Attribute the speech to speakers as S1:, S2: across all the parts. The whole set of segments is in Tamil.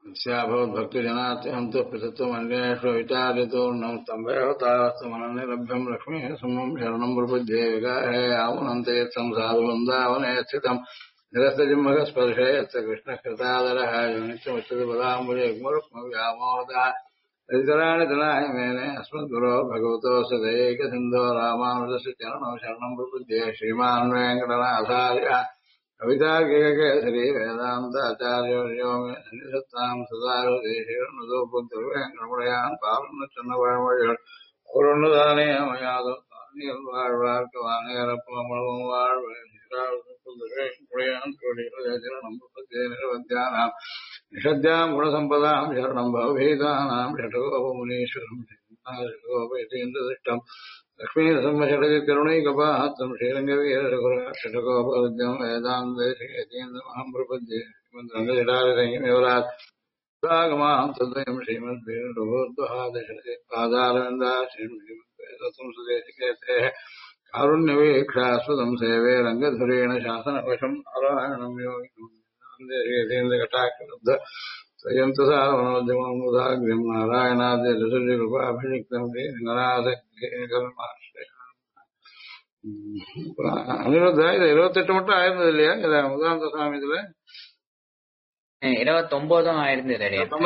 S1: भक्तिजनात्यहं तु पृथत्वमन्येषु विचार्यतोर्णं स्तम्भेवतास्तमननिरभ्यं लक्ष्मीः सुमं शरणं प्रपद्ये विगाहे आमुनन्ते संसाधुवृन्दावने स्थितं निरस्तजिह्मकस्पर्शे यत्र कृष्णकृतादरः नित्यमुच्यते पदाम्बुजे गुरुक्मव्यामोदः तदितराणि तनाहि मेने अस्मद्गुरो भगवतोऽस्य दयैकसिन्धो रामानुजस्य चरणौ शरणं प्रपद्ये श्रीमान् वेङ्कटनाथार्यः कवितार्किककेसरी वेदान्ताचार्यो मे सन्निधत्तां सदारुदेशीर्णुदोपुत्रवेङ्कटमुडयान् पालनचन्नवழமொழிகள் பொருள்தானே அமையாதோ தானியல் வாழ்வார்க்கவானேரப்பமளவும் வாழ்வுடையான் கோடிகள் நம்பத்தே நிரவத்தியானாம் நிஷத்யாம் குணசம்பதாம் சரணம் பவபீதானாம் ஷடகோபமுனீஸ்வரம் ஷடகோபேதீந்திரம் லக்ஷ்மீரசம்மஷடக கருணைகபாத்திரம் ஸ்ரீரங்கவீரகுரஷடகோபவித்யம் வேதாந்தேஷேதீந்திரமஹம் பிரபத்யே ஸ்ரீமந்த்ரங்கஜடாரசங்கிமேவராத் ராகமாம் தத்வயம் ஸ்ரீமத்வீரூர்துஹாதசரதி பாதாரவிந்தா ஸ்ரீமத்வேதசம்சுதேசிகேதே காருண்யவீக்ஷாஸ்வதம் சேவே ரங்கதுரேண சாசனவசம் நாராயணம் யோகிதேந்திரகட்டாட்ச स्वयं तथा मनोद्यमोदाग्र्यं नारायणाद्यकृपाभिषिक्तं அனிருத்தா இது 28 மட்டும் ஆயிருந்தது இல்லையா இல்ல முதாந்த சுவாமி இதுல
S2: 29 ஆயிருந்தது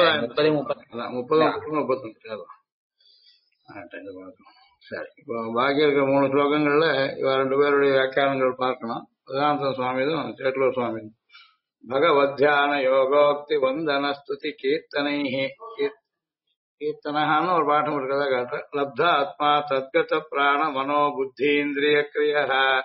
S1: 30 சரி இப்போ பாக்கி இருக்கிற 3 ஸ்லோகங்கள்ல இவ 2 பேருடைய வியாக்கியானங்கள் பார்க்கணும். வேதாந்த சுவாமிதும் சேட்டலூர் சுவாமி भगवद्ध्यान योगोक्ति वंदन स्तुति कीर्तनै कीर्तनहाன்னு ஒரு பாடம் இருக்கிறதா காட்ட லப்த ஆத்மா தத்கத பிராண மனோ புத்தீந்திரிய கிரிய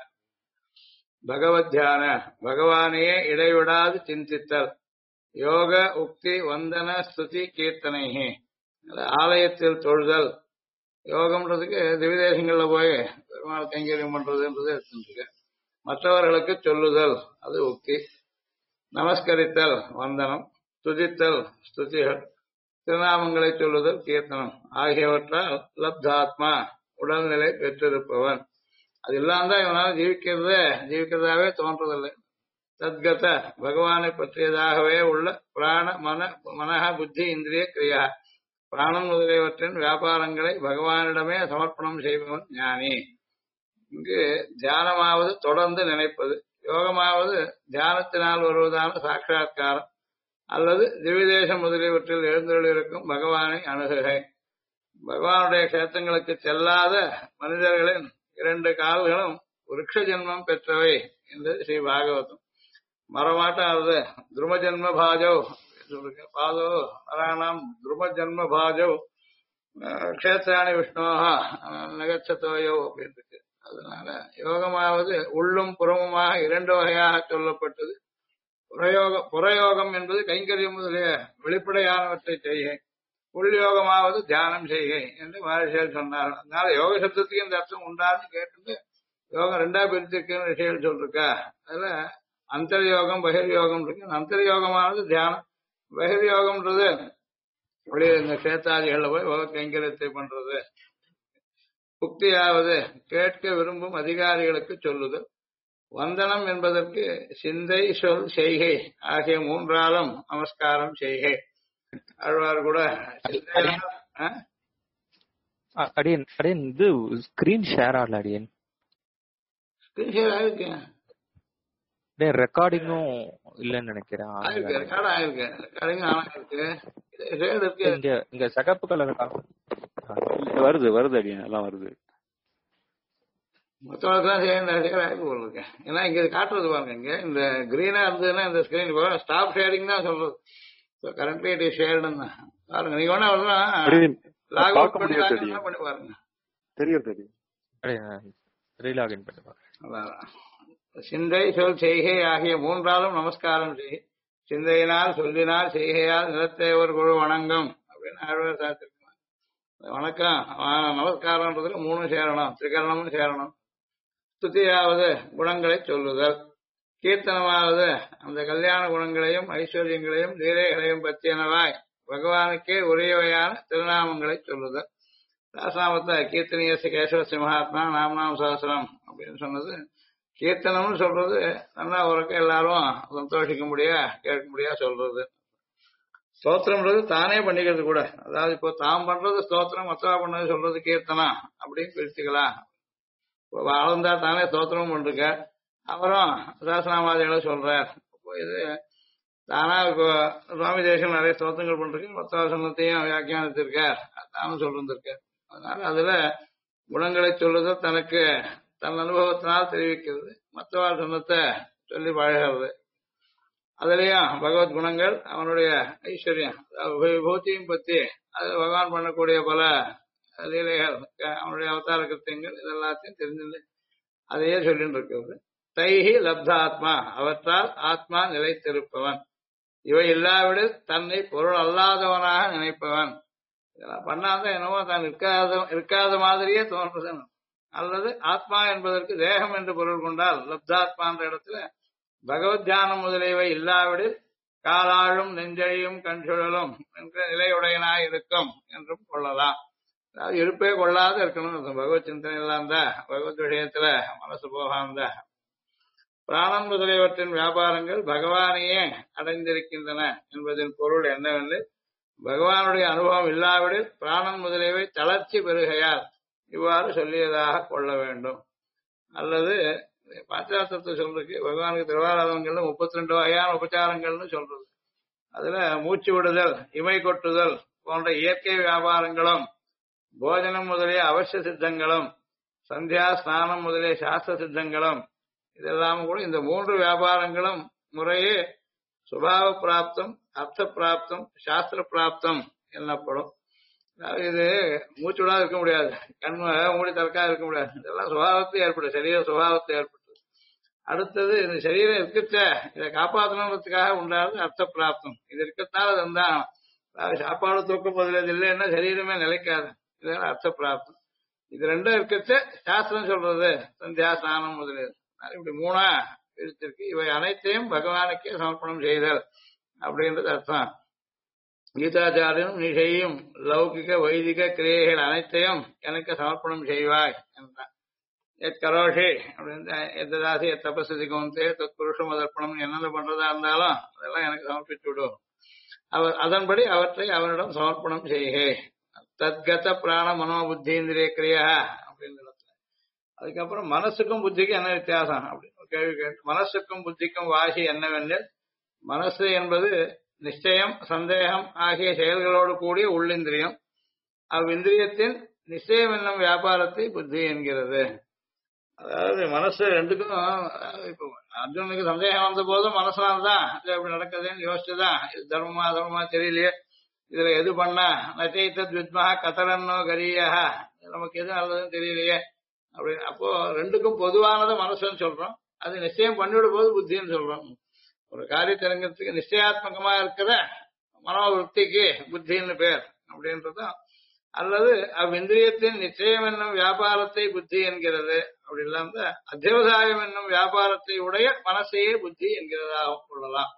S1: பகவத்யான பகவானையே இடைவிடாது சிந்தித்தல் யோக உக்தி வந்தன ஸ்துதி கீர்த்தனை ஆலயத்தில் தொழுதல் யோகம்ன்றதுக்கு திவிதேசங்கள்ல போய் பெருமாள் கைங்கரியம் பண்றதுன்றது எடுத்துருக்கு. மற்றவர்களுக்கு சொல்லுதல் அது உக்தி, நமஸ்கரித்தல் வந்தனம், துதித்தல் ஸ்துதிகள், திருநாமங்களை சொல்லுதல் கீர்த்தனம் ஆகியவற்றால் லப்தாத்மா உடல்நிலை பெற்றிருப்பவன். அது இல்லாமதான் இவனால ஜீவிக்கிறதாவே தோன்றதில்லை. தத்கத பகவானை பற்றியதாகவே உள்ள பிராண மனக புத்தி இந்திரிய கிரியா பிராணம் முதலியவற்றின் வியாபாரங்களை பகவானிடமே சமர்ப்பணம் செய்பவன் ஞானி. இங்கு தியானமாவது தொடர்ந்து நினைப்பது, யோகமாவது தியானத்தினால் வருவதான சாட்சா்காரம் அல்லது திவிதேசம் முதலியவற்றில் எழுந்தருளிருக்கும் பகவானை அணுகுகை. பகவானுடைய கஷேத்திரங்களுக்கு செல்லாத மனிதர்களின் 2 கால்களும் விருட்ச ஜென்மம் பெற்றவை என்று ஸ்ரீ பாகவதம். மரமாட்டாவது துரும ஜென்ம பாஜோ பாதோ மராணாம் துரும ஜென்ம பாஜோ கஷேத்திராணி விஷ்ணோஹா நகச்சதோயோ அப்படின்னு இருக்கு. அதனால யோகமாவது உள்ளும் புறமுமாக 2 வகையாக சொல்லப்பட்டது. புறயோகம் என்பது கைங்கரியம் முதலிய வெளிப்படையானவற்றை செய்கை, உள்யோகமாவது தியானம் செய்கை என்று மகர்ஷிகள் சொன்னார். அதனால யோக சப்தத்துக்கு இந்த அர்த்தம் உண்டான்னு கேட்டு யோகம் 2ஆ பிரிச்சிருக்குன்னு விஷயம் சொல்லிருக்கா. அதுல அந்தர்யோகம் பகிர்யோகம் இருக்கு. அந்தர்யோகமானது தியானம், பகிர்யோகம்ன்றது வெளியே இந்த சேத்தாதிகள்ல போய் கைங்கரியத்தை பண்றது. புக்தியாவது கேட்க விரும்பும் அதிகாரிகளுக்கு சொல்லுதல். வந்தனம் என்பதற்கு சிந்தை சொல் செய்கை ஆகிய 3ஆலும் நமஸ்காரம் செய்கை. ஆழ்வார் கூட
S3: அடியன் இது ஸ்கிரீன் ஷேர் ஆகல அடியன்.
S1: ஸ்கிரீன் ஷேர் ஆயிருக்கு,
S3: ரெக்கார்டிங்கும் இல்லன்னு நினைக்கிறேன்.
S1: ரெக்கார்ட் ஆயிருக்கு, ரெக்கார்டிங் ஆயிருக்கு.
S3: இங்க சகப்பு கலர் வருது அடியன், எல்லாம் வருது.
S1: மொத்தம் இருக்கேன். ஏன்னா இங்க காட்டுறது பாருங்க, இங்க இந்த கிரீனா இருந்ததுன்னா இந்த ஸ்கிரீன் ஸ்டாப் ஷேரிங் தான் சொல்றது. கரண்ட்லி இட் இஸ் ஷேர்டு தான் பாருங்க. நீங்க வேணா லாக் அவுட் பண்ணி பாருங்க, தெரியும்.
S3: ரீலாகின் பண்ணி பாருங்க.
S1: சிந்தை சொல் செய்கை ஆகிய 3ஆலும் நமஸ்காரம் செய். சிந்தையினால் சொல்லினால் செய்கையால் நிலத்தை ஒரு குழு வணங்கம் அப்படின்னு ஆழ்வார் சாத்திருக்காங்க. வணக்கம் நமஸ்காரம்ன்றதுல 3 சேரணும், திரிகரணமும் சேரணும். ஸ்துதியாவது குணங்களை சொல்லுதல், கீர்த்தனமாவது அந்த கல்யாண குணங்களையும் ஐஸ்வர்யங்களையும் லீலைகளையும் பற்றியனவாய் பகவானுக்கே உரியவையான திருநாமங்களை சொல்லுதல். தாசாமத்தை கீர்த்தனிய கேசவசி மகாத்மா நாமநாம சாஸ்திரம் அப்படின்னு சொன்னது. கீர்த்தனம்னு சொல்றது நல்லா உறக்க எல்லாரும் சந்தோஷிக்க முடியா கேட்க முடியா சொல்றது. ஸ்தோத்திரம்ன்றது தானே பண்ணிக்கிறது கூட. அதாவது இப்போ தாம் பண்றது ஸ்தோத்திரம், மத்தவா பண்ணது சொல்றது கீர்த்தனா அப்படின்னு பிரிச்சுக்கலாம். இப்போ ஆளுந்தா தானே ஸ்தோத்திரமும் பண்ணிருக்க, அவரும் சாஸ்திரநாமாதிகளை சொல்றார். இப்போ இது தானா இப்போ சுவாமி தேசம் நிறைய ஸ்தோத்திரங்கள் பண்றீங்க, மொத்த சொன்னத்தையும் வியாக்கியானித்திருக்கார், தானும் சொல்லிருந்திருக்கார். அதனால அதுல குணங்களை சொல்லுதல் தனக்கு தன் அனுபவத்தினால் தெரிவிக்கிறது, மற்றவாள் சொன்னத்தை சொல்லி பழகிறது. அதுலயும் பகவத் குணங்கள், அவனுடைய ஐஸ்வர்யம், விபூதியும் பத்தி அது பகவான் பண்ணக்கூடிய பல லீலைகள், அவனுடைய அவதார கிருத்தியங்கள், இதெல்லாத்தையும் தெரிஞ்சு அதையே சொல்லிட்டு இருக்கிறது. தைஹி லப்தாத்மா, அவற்றால் ஆத்மா நிலைத்திருப்பவன், இவை இல்லாவிடில் தன்னை பொருள் அல்லாதவனாக நினைப்பவன். இதெல்லாம் பண்ணாதான் என்னவோ தான் இருக்காத மாதிரியே தோன்றது. அல்லது ஆத்மா என்பதற்கு தேகம் என்று பொருள் கொண்டால் லப்தாத்மான்ற இடத்துல பகவத் தியானம் முதலியவை இல்லாவிடில் காலாழும் நெஞ்சழியும் கண்சுழலும் என்ற நிலையுடையனாய் இருக்கும் என்றும் கொள்ளலாம். அதாவது இருப்பே கொள்ளாத இருக்கணும். பகவத் சிந்தனை இல்லாந்தா, பகவத் விஷயத்துல மனசு போகாம பிராணம் முதலியவற்றின் வியாபாரங்கள் பகவானையே அடைந்திருக்கின்றன என்பதன் பொருள் என்னவென்று, பகவானுடைய அனுபவம் இல்லாவிடில் பிராணன் முதலியவை தளர்ச்சி பெறுகையால் இவ்வாறு சொல்லியதாக கொள்ள வேண்டும். அல்லது பாச்சாத்திரத்தை சொல்றதுக்கு பகவானுக்கு திருவாராதனங்கள்ல 32 வகையான உபச்சாரங்கள்னு சொல்றது. அதுல மூச்சு விடுதல், இமை கொட்டுதல் போன்ற இயற்கை வியாபாரங்களும், போஜனம் முதலிய அவசிய சித்தங்களும், சந்தியா ஸ்நானம் முதலிய சாஸ்திர சித்தங்களும், இதெல்லாம் கூட இந்த 3 வியாபாரங்களும் முறையே சுபாவ பிராப்தம், அர்த்த பிராப்தம், சாஸ்திர பிராப்தம் எனப்படும். இது மூச்சு விடாத இருக்க முடியாது, கண்ம மூடி தற்கா இருக்க முடியாது, இதெல்லாம் சுபாவத்தை ஏற்படும், சரீர சுபாவத்தை ஏற்படும். அடுத்தது இந்த சரீரம் இருக்கச்ச இதை காப்பாற்றணுன்றதுக்காக உண்டாது அர்த்த பிராப்தம். இது இருக்கத்தால் அது இருந்தா சாப்பாடு தூக்கம் பதிலது இல்லைன்னா சரீரமே நிலைக்காது, இதெல்லாம் அர்த்த பிராப்தம். இது ரெண்டும் இருக்கச்ச சாஸ்திரம் சொல்றது சந்தியா ஸ்நானம் முதலியது. இப்படி 3 பிரிச்சிருக்கு. இவை அனைத்தையும் பகவானுக்கே சமர்ப்பணம் செய்தல் அப்படின்றது அர்த்தம். கீதாச்சாரியனும் நீ செய்யும் லௌகிக வைதிக கிரியைகள் அனைத்தையும் எனக்கு சமர்ப்பணம் செய்வாய் என்றான். கரோஷி அப்படின்னு எதாசி தபஸ்தி கோந்தே தத்புருஷம் அதர்ப்பணம் என்னென்ன பண்றதா இருந்தாலும் அதெல்லாம் எனக்கு சமர்ப்பித்து விடும். அதன்படி அவற்றை அவனிடம் சமர்ப்பணம் செய்கே. தத்கத பிராண மனோபுத்தீந்திரிய கிரியா அப்படின்னு. அதுக்கப்புறம் மனசுக்கும் புத்திக்கும் என்ன வித்தியாசம் அப்படின்னு கேள்வி கேட்டு, மனசுக்கும் புத்திக்கும் வாசி என்னவென்று, மனசு என்பது நிச்சயம் சந்தேகம் ஆகிய செயல்களோடு கூடிய உள்ளிந்திரியம். அவ்விந்திரியத்தின் நிச்சயம் என்னும் வியாபாரத்தை புத்தி என்கிறது. அதாவது மனசு ரெண்டுக்கும், இப்போ அர்ஜுனுக்கு சந்தேகம் வந்த போதும் மனசுனால்தான் இது அப்படி நடக்குதுன்னு யோசிச்சுதான் இது தர்மமா அதர்மமா தெரியலையே, இதுல எது பண்ணா நச்சைத்தத் வித்மா கதரன்னோ கரியா, நமக்கு எது நல்லதுன்னு தெரியலையே அப்படி. அப்போ ரெண்டுக்கும் பொதுவானதை மனசுன்னு சொல்றோம், அது நிச்சயம் பண்ணிவிடும் போது புத்தின்னு சொல்றோம். ஒரு காரியத்திறங்கிறதுக்கு நிச்சயாத்மகமா இருக்கிற மனோவிருத்திக்கு புத்தின்னு பேர் அப்படின்றதும். அல்லது அவ்விந்திரியத்தின் நிச்சயம் என்னும் வியாபாரத்தை புத்தி என்கிறது. அப்படி இல்லாம அத்தியவசாயம் என்னும் வியாபாரத்தை உடைய மனசையே புத்தி என்கிறதாக கொள்ளலாம்.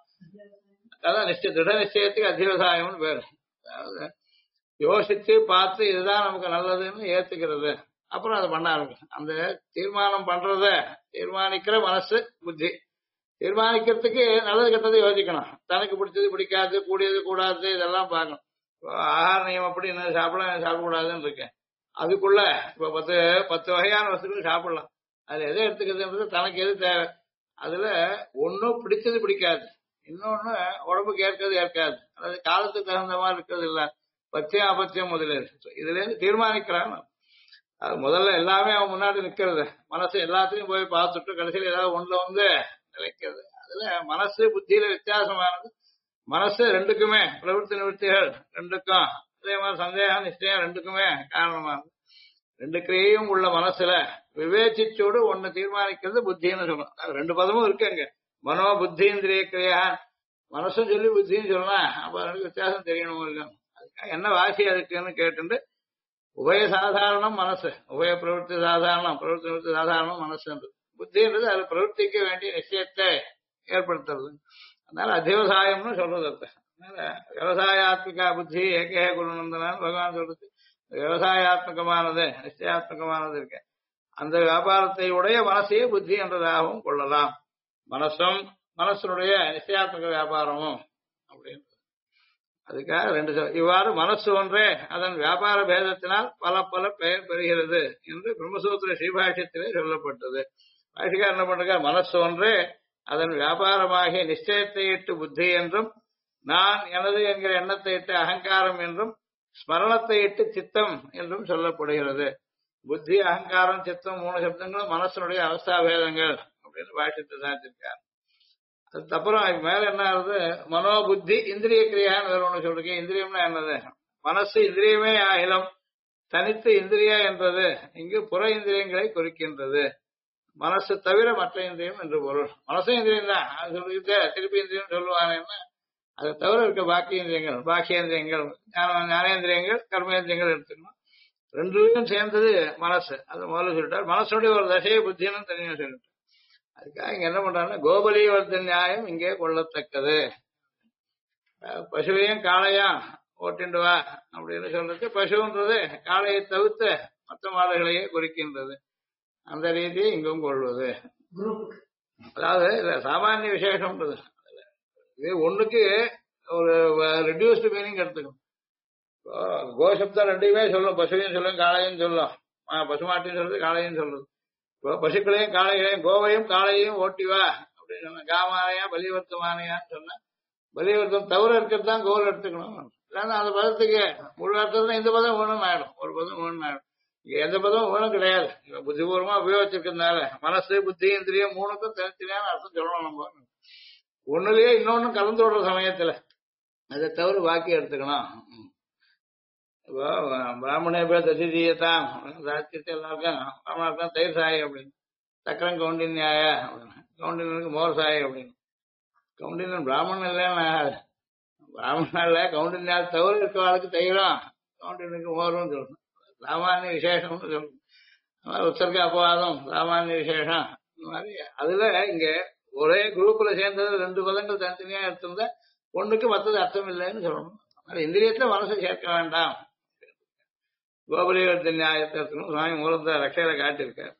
S1: அதான் திட நிச்சயத்துக்கு அத்தியவசாயம்னு பேர். அதாவது யோசிச்சு பார்த்து இதுதான் நமக்கு நல்லதுன்னு ஏத்துக்கிறது, அப்புறம் அதை பண்ண ஆரம்பிக்கும். அந்த தீர்மானம் பண்றத தீர்மானிக்கிற மனசு புத்தி. தீர்மானிக்கிறதுக்கு நல்லது கெட்டது யோசிக்கணும், தனக்கு பிடிச்சது பிடிக்காது, கூடியது கூடாது இதெல்லாம் பார்க்கணும். ஆகார நியமம் அப்படி என்ன சாப்பிடக்கூடாதுன்னு இருக்கேன், அதுக்குள்ள இப்ப 10 வகையான வசதிகள் சாப்பிடலாம். அதுல எதை எடுத்துக்கிறதுன்றது தனக்கு எது தேவை. அதுல ஒன்னும் பிடிச்சது பிடிக்காது, இன்னொன்னு உடம்புக்கு ஏற்காது, அதாவது காலத்துக்கு தகுந்த மாதிரி இருக்கிறது இல்ல, பத்தியம் அபத்தியம் முதலில் இதுல இருந்து தீர்மானிக்கிறான். அது முதல்ல எல்லாமே அவன் முன்னாடி நிக்கிறது, மனசு எல்லாத்தையும் போய் பார்த்துட்டு கடைசியில் ஏதாவது ஒண்ணுல வந்து நிலைக்கிறது. அதுல மனசு புத்தியில வித்தியாசமானது. மனசு ரெண்டுக்குமே பிரவೃತ್ತಿ நிவர்த்திகள் ரெண்டுக்கும், அதே மாதிரி சந்தேகம் நிச்சயம் ரெண்டுக்குமே காரணமானது. ரெண்டு கிரியையும் உள்ள மனசுல விவேச்சிச்சோடு ஒண்ணு தீர்மானிக்கிறது புத்தின்னு சொல்லணும். 2 பதமும் இருக்கு அங்க, மனோ புத்திந்திரிய கிரியா. மனசும் சொல்லி புத்தின்னு சொல்லலாம், அப்ப ரெண்டு வித்தியாசம் தெரியணும் இல்ல. அதுக்காக என்ன வாசி அதுக்குன்னு கேட்டு, உபய சாதாரணம் மனசு, உபய பிரவೃತ್ತಿ சாதாரணம், பிரவೃತ್ತಿ நிவர்த்தி சாதாரணம் மனசுன்றது. புத்தின்றது அது பிரவೃತ್ತಿக்கு வேண்டிய நிச்சயத்தை ஏற்படுத்துறது. அதனால அத்தியவசாயம்னு சொல்றது. அதனால விவசாயாத்மிகா புத்தி ஏகே குருநந்தனான்னு பகவான் சொல்றது. விவசாயாத்மகமானது நிச்சயாத்மகமானது இருக்கு, அந்த வியாபாரத்தை உடைய மனசையே புத்தி என்றதாகவும் கொள்ளலாம். மனசும் மனசனுடைய நிச்சயாத்மக வியாபாரமும் அப்படின்னு. அதுக்காக ரெண்டு இவ்வாறு மனசு ஒன்றே அதன் வியாபார பேதத்தினால் பல பல பெயர் பெறுகிறது என்று பிரம்மசூத்திர ஸ்ரீபாஷ்யத்திலே சொல்லப்பட்டது. பாஷிகார் என்ன பண்றார்? மனசு ஒன்றே அதன் வியாபாரமாகிய நிச்சயத்தை இட்டு புத்தி என்றும், நான் எனது என்கிற எண்ணத்தை இட்டு அகங்காரம் என்றும், ஸ்மரணத்தை இட்டு சித்தம் என்றும் சொல்லப்படுகிறது. புத்தி, அகங்காரம், சித்தம் 3 சப்தங்களும் மனசனுடைய அவஸ்தாபேதங்கள் அப்படின்னு பாஷ்யத்தை சாதிச்சிருக்கார். அதுக்கப்புறம் அதுக்கு மேல என்ன ஆகுது? மனோபுத்தி இந்திரிய கிரியான்னு வேற ஒண்ணு சொல்றீங்க. இந்திரியம்னா என்னது? மனசு இந்திரியமே ஆகிலும் தனித்து இந்திரியா என்றது இங்கு புற இந்திரியங்களை குறிக்கின்றது. மனசு தவிர மற்ற இந்திரியம் என்று பொருள். மனசும் இந்திரியம் தான், அது சொல்லிட்டு திருப்பி இந்திரியம் சொல்லுவாங்கன்னா அதை தவிர இருக்க பாக்கி இந்திரியங்கள், பாக்கியேந்திரியங்கள், ஞானேந்திரியங்கள், கர்மேந்திரியங்கள் எடுத்துக்கணும். ரெண்டுலையும் சேர்ந்தது மனசு. அது முதல்ல சொல்லிட்டார். மனசுடைய ஒரு தசையை புத்தின்னு தனியாக சொல்லிட்டார். அதுக்காக இங்க என்ன பண்றாங்கன்னா கோபலீவர்த்த நியாயம் இங்கே கொள்ளத்தக்கது. பசுவையும் காளையும் ஓட்டிண்டு வா அப்படின்னு சொல்றது, பசுன்றது காளையை தவிர்த்து மற்ற மாடுகளையே குறிக்கின்றது. அந்த ரீதியை இங்கும் கொள்வது. அதாவது இல்ல சாமானிய விசேஷம்ன்றது இது ஒண்ணுக்கு ஒரு ரெடியூஸ்டு மீனிங் எடுத்துக்கணும். கோசப்தம் ரெண்டையுமே சொல்லும், பசுவையும் சொல்லும், காளையும் சொல்லும். பசுமாட்டையும் சொல்றது, காளையும் சொல்றது. இப்போ பசுக்களையும் காளைகளையும் கோவையும் காளையையும் ஓட்டிவா அப்படின்னு சொன்ன, காமானையா பலிவர்த்தமானையான்னு சொன்ன, பலிவர்த்தம் தவிர இருக்கிறது தான் கோல் எடுத்துக்கணும். இல்லைன்னா அந்த பதத்துக்கு முழு அர்த்தத்துல இந்த பதம் வேணும்னு ஆயிடும், ஒரு பதம் வேணும்னு ஆயிடும். இங்க எந்த பதமும் வேணும் கிடையாது. புத்திபூர்வமா உபயோகிச்சிருக்கிறதுனால மனசு, புத்தி, இந்திரியம் 3க்கும் தனித்தனியான அர்த்தம் சொல்லணும். நம்ம ஒண்ணுலயே இன்னொன்னு கலந்து விடுற சமயத்துல அதை தவிர பாக்கி எடுத்துக்கணும். இப்போ பிராமணே பேர் தசிதீயத்தான் சாத்தியத்தை எல்லாருக்கும் பிராமணர்தான் தயிர் சாய் அப்படின்னு, சக்கரம் கவுண்டின்யாய அப்படின்னு, கவுண்டினருக்கு மோர் சாய் அப்படின்னு. கவுண்டினன் பிராமணன் இல்லைன்னா பிராமணன்ல கவுண்டின்யால் தவிர இருக்கிறவளுக்கு தயிரும் கவுண்டினுக்கு மோரும் சொல்லணும். சாமானிய விசேஷம்னு சொல்லணும். உற்சர்க அபவாதம் சாமானிய விசேஷம் இந்த மாதிரி. அதுல இங்க ஒரே குரூப்ல சேர்ந்தது 2 பதங்கள் தனித்தனியா எடுத்திருந்தா ஒண்ணுக்கு மற்றது அர்த்தம் இல்லைன்னு சொல்லணும். இந்திரியத்துல மனசை சேர்க்க வேண்டாம். கோபலீவர்த்த நியாயத்தை எடுத்துக்கணும். சுவாமி மூலத்தை ரட்சையில காட்டியிருக்கார்.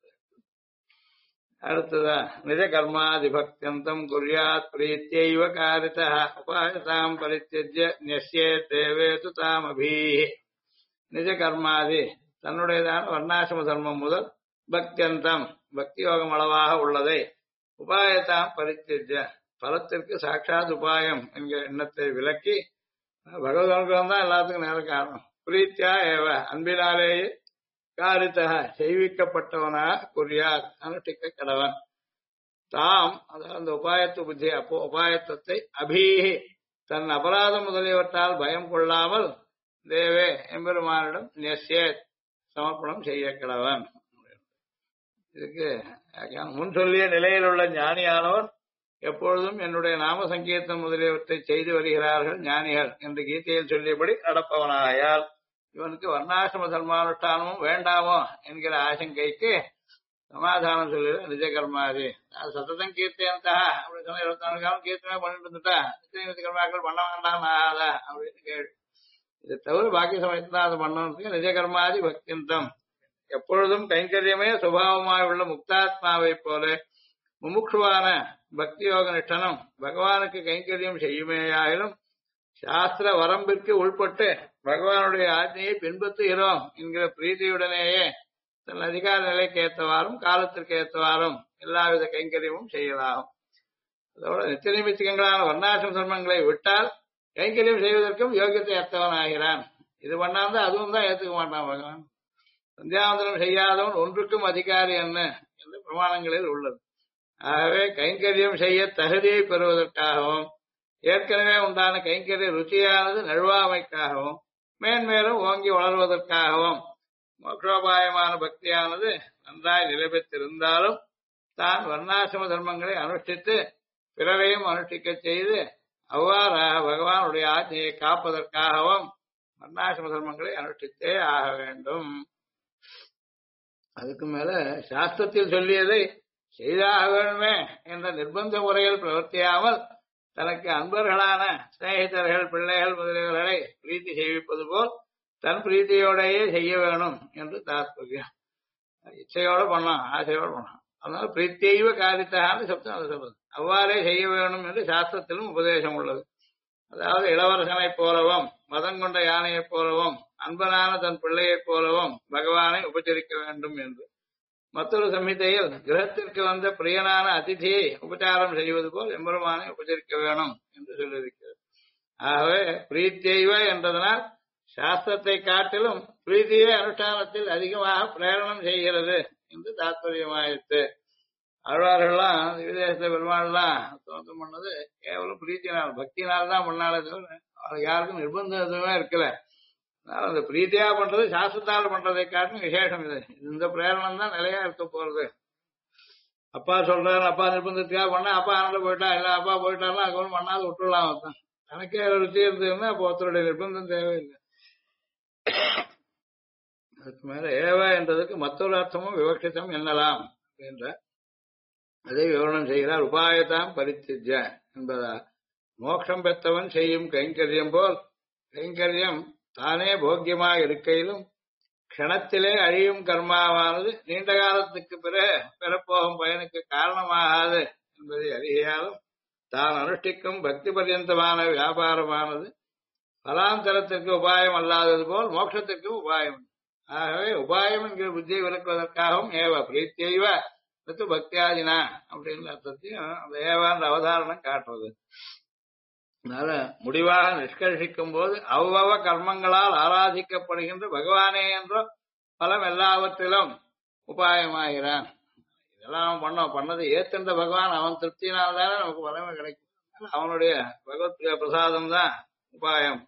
S1: அடுத்ததா நிஜ கர்மாதிபக்தியந்தம் குர்யாத் பிரீத்யைவ காரிதः உபாயதாம் பரித்யஜ்ய ந்யஸ்யேத் தேவேது தாமபி. நிஜ கர்மாதி தன்னுடையதான வர்ணாசிரம தர்மம் முதல் பக்தியந்தம் பக்தி யோகம் அளவாக உள்ளதை உபாயத்தாம் பரித்யஜ்ய பலத்திற்கு சாட்சாத் உபாயம் என்கிற எண்ணத்தை விலக்கி, பகவத் அனுகிரகம் தான் எல்லாத்துக்கும் நேரம் காரணம். பிரீத்தியா ஏவ அன்பினாலேயே காரித்தக செய்விக்கப்பட்டவனாக குறியார் அனுஷ்டிக்க கடவன். தாம் அதாவது அந்த உபாயத்து புத்தி அப்போ உபாயத்தை அபீஹி தன் அபராதம் முதலியவற்றால் பயம் கொள்ளாமல் தேவே எம்பெருமானிடம் நெஸ்யேத் சமர்ப்பணம் செய்ய கடவன். இதுக்கு முன் சொல்லிய நிலையில் உள்ள ஞானியானவர் எப்பொழுதும் என்னுடைய நாம சங்கீர்த்தம் முதலியவற்றை செய்து வருகிறார்கள் ஞானிகள் என்று கீதையில் சொல்லியபடி நடப்பவனாயால் இவனுக்கு வர்ணாசிரம தர்மானுஷ்டானமும் வேண்டாமோ என்கிற ஆசங்கைக்கு சமாதானம் சொல்லி நிஜ கர்மாதி சத்தம் கீர்த்தியந்தா அப்படின்னு சொன்னா 24 காலம் கீர்த்தனை பண்ணிட்டு இருந்துட்டா நித்திய கர்மாக்கள் பண்ண வேண்டாம் ஆகாத அப்படின்னு கேள்வி. இதை தவிர பாக்கி சமயத்துல தான் அது பண்ணணுக்கு நிஜ கர்மாதி பக்திந்தம் எப்பொழுதும் கைங்கரியமே சுபாவமாய் உள்ள முக்தாத்மாவை போல முமுட்சுவான பக்தி யோக நிஷ்டனம் பகவானுக்கு கைங்கரியம் செய்யுமேயாயிலும் சாஸ்திர வரம்பிற்கு உள்பட்டு பகவானுடைய ஆజ్ఞையை பின்பற்றுகிறோம் என்கிற பிரீதியுடனேயே தன் அதிகார நிலைக்கு ஏற்றவாறும் காலத்திற்கு ஏற்றவாறும் எல்லாவித கைங்கரியமும் செய்யலாம். அதோட நித்திய நிமித்திகங்களான வர்ணாசிரம தர்மங்களை விட்டால் கைங்கரியம் செய்வதற்கும் யோகியத்தை ஏற்றவனாகிறான். இது பண்ணாம அதுவும் தான் ஏற்றுக்க மாட்டான் பகவான். சந்தியாவந்தனம் செய்யாதவன் ஒன்றுக்கும் அதிகாரி என்ன என்று பிரமாணங்களில் உள்ளது. ஆகவே கைங்கரியம் செய்ய தகுதியை பெறுவதற்காகவும் ஏற்கனவே உண்டான கைங்கரிய ருச்சியானது நழுவாமைக்காகவும் மேன்மேலும் ஓங்கி வளர்வதற்காகவும் மோட்சோபாயமான பக்தியானது நன்றாய் நிலைபெற்றிருந்தாலும் தான் வர்ணாசிரம தர்மங்களை அனுஷ்டித்து பிறரையும் அனுஷ்டிக்க செய்து அவ்வாறாக பகவானுடைய ஆజ్ఞையை காப்பதற்காகவும் வர்ணாசிரம தர்மங்களை அனுஷ்டித்தே ஆக வேண்டும். அதுக்கு மேல சாஸ்திரத்தில் சொல்லியதை செய்தாக வேண்டுமே என்ற நிர்பந்த முறையில் பிரவர்த்தியாமல் தனக்கு அன்பர்களான சிநேகிதர்கள் பிள்ளைகள் முதலியவர்களை பிரீத்தி செய்விப்பது போல் தன் பிரீத்தியோடையே செய்ய வேணும் என்று தாத்பரியம். இச்சையோட பண்ணலாம், ஆசையோட பண்ணலாம். அதனால பிரீத்தியைவ காரித்தான்னு சப்தம் அதை சொல்றது. அவ்வாறே செய்ய வேணும் என்று சாஸ்திரத்திலும் உபதேசம் உள்ளது. அதாவது இளவரசனைப் போலவும் மதம் கொண்ட யானையைப் போலவும் அன்பனான தன் பிள்ளையைப் போலவும் பகவானை உபச்சரிக்க வேண்டும் என்று மற்றொரு சம்ஹிதையில் கிரகத்திற்கு வந்த பிரியனான அதிதியை உபச்சாரம் செய்வது போல் எம்பெருமானை உபச்சரிக்க வேணும் என்று சொல்லியிருக்கிறது. ஆகவே பிரீத்தியைவ என்றதனால் சாஸ்திரத்தை காட்டிலும் பிரீத்தியே அனுஷ்டானத்தில் அதிகமாக பிரேரணம் செய்கிறது என்று தாத்பரியமாயிற்று. ஆழ்வார்கள்லாம் விதேச பெருமாள்லாம் தோற்றம் பண்ணது கேவலம் பிரீத்தினால் பக்தினால் தான் பண்ணாலே தவிர அவளுக்கு யாருக்கும் நிர்பந்தம் எதுவுமே இருக்கல. அதனால அந்த பிரீத்தியா பண்றது சாஸ்திரத்தால் பண்றதை காட்டும் விசேஷம் இது. இந்த பிரேரணம் தான் நிலையா இருக்க போறது. அப்பா சொல்றாரு, அப்பா நிர்பந்தத்துக்காக பண்ணா அப்பா ஆனந்த போயிட்டா, இல்ல அப்பா போயிட்டாலும் அங்க ஒன்றும் பண்ணாது விட்டுடலாம். ஒருத்தன் தனக்கே ருச்சி இருந்ததுன்னா அப்போ ஒருத்தருடைய நிர்பந்தம் தேவையில்லை. அதுக்கு மேல ஏவ என்றதுக்கு மற்றொரு அர்த்தமும் விவக்ஷிதம் என்னலாம் அப்படின்ற அதை விவரணம் செய்கிறார். உபாயத்தாம் பரித்திஜ என்பதா மோட்சம் பெற்றவன் செய்யும் கைங்கரியம் போல் கைங்கரியம் தானே போக்கியமாக இருக்கையிலும் க்ஷணத்திலே அழியும் கர்மாவானது நீண்ட காலத்துக்கு பிறகு பெறப்போகும் பயனுக்கு காரணமாகாது என்பதை அறியாலும் தான் அனுஷ்டிக்கும் பக்தி பர்யந்தமான வியாபாரமானது பலாந்தரத்திற்கு உபாயம் அல்லாதது போல் மோட்சத்திற்கு உபாயம். ஆகவே உபாயம் என்கிற புத்தியை விளக்குவதற்காகவும் ஏவ பிரீத்தியைவ பக்தியாதினா அப்படின்னு அர்த்தத்தையும் அந்த ஏவான்ற அவதாரணம் காட்டுறது. அதனால முடிவாக நிஷ்கர்ஷிக்கும் போது அவ்வளவ கர்மங்களால் ஆராதிக்கப்படுகின்ற பகவானே என்றோ பலம் எல்லாவற்றிலும் உபாயமாகிறான். இதெல்லாம் பண்ணது ஏத்துன்ற பகவான் அவன் திருப்தியினால்தானே நமக்கு பலமே கிடைக்கும். அவனுடைய பகவத் பிரசாதம் தான் உபாயம்.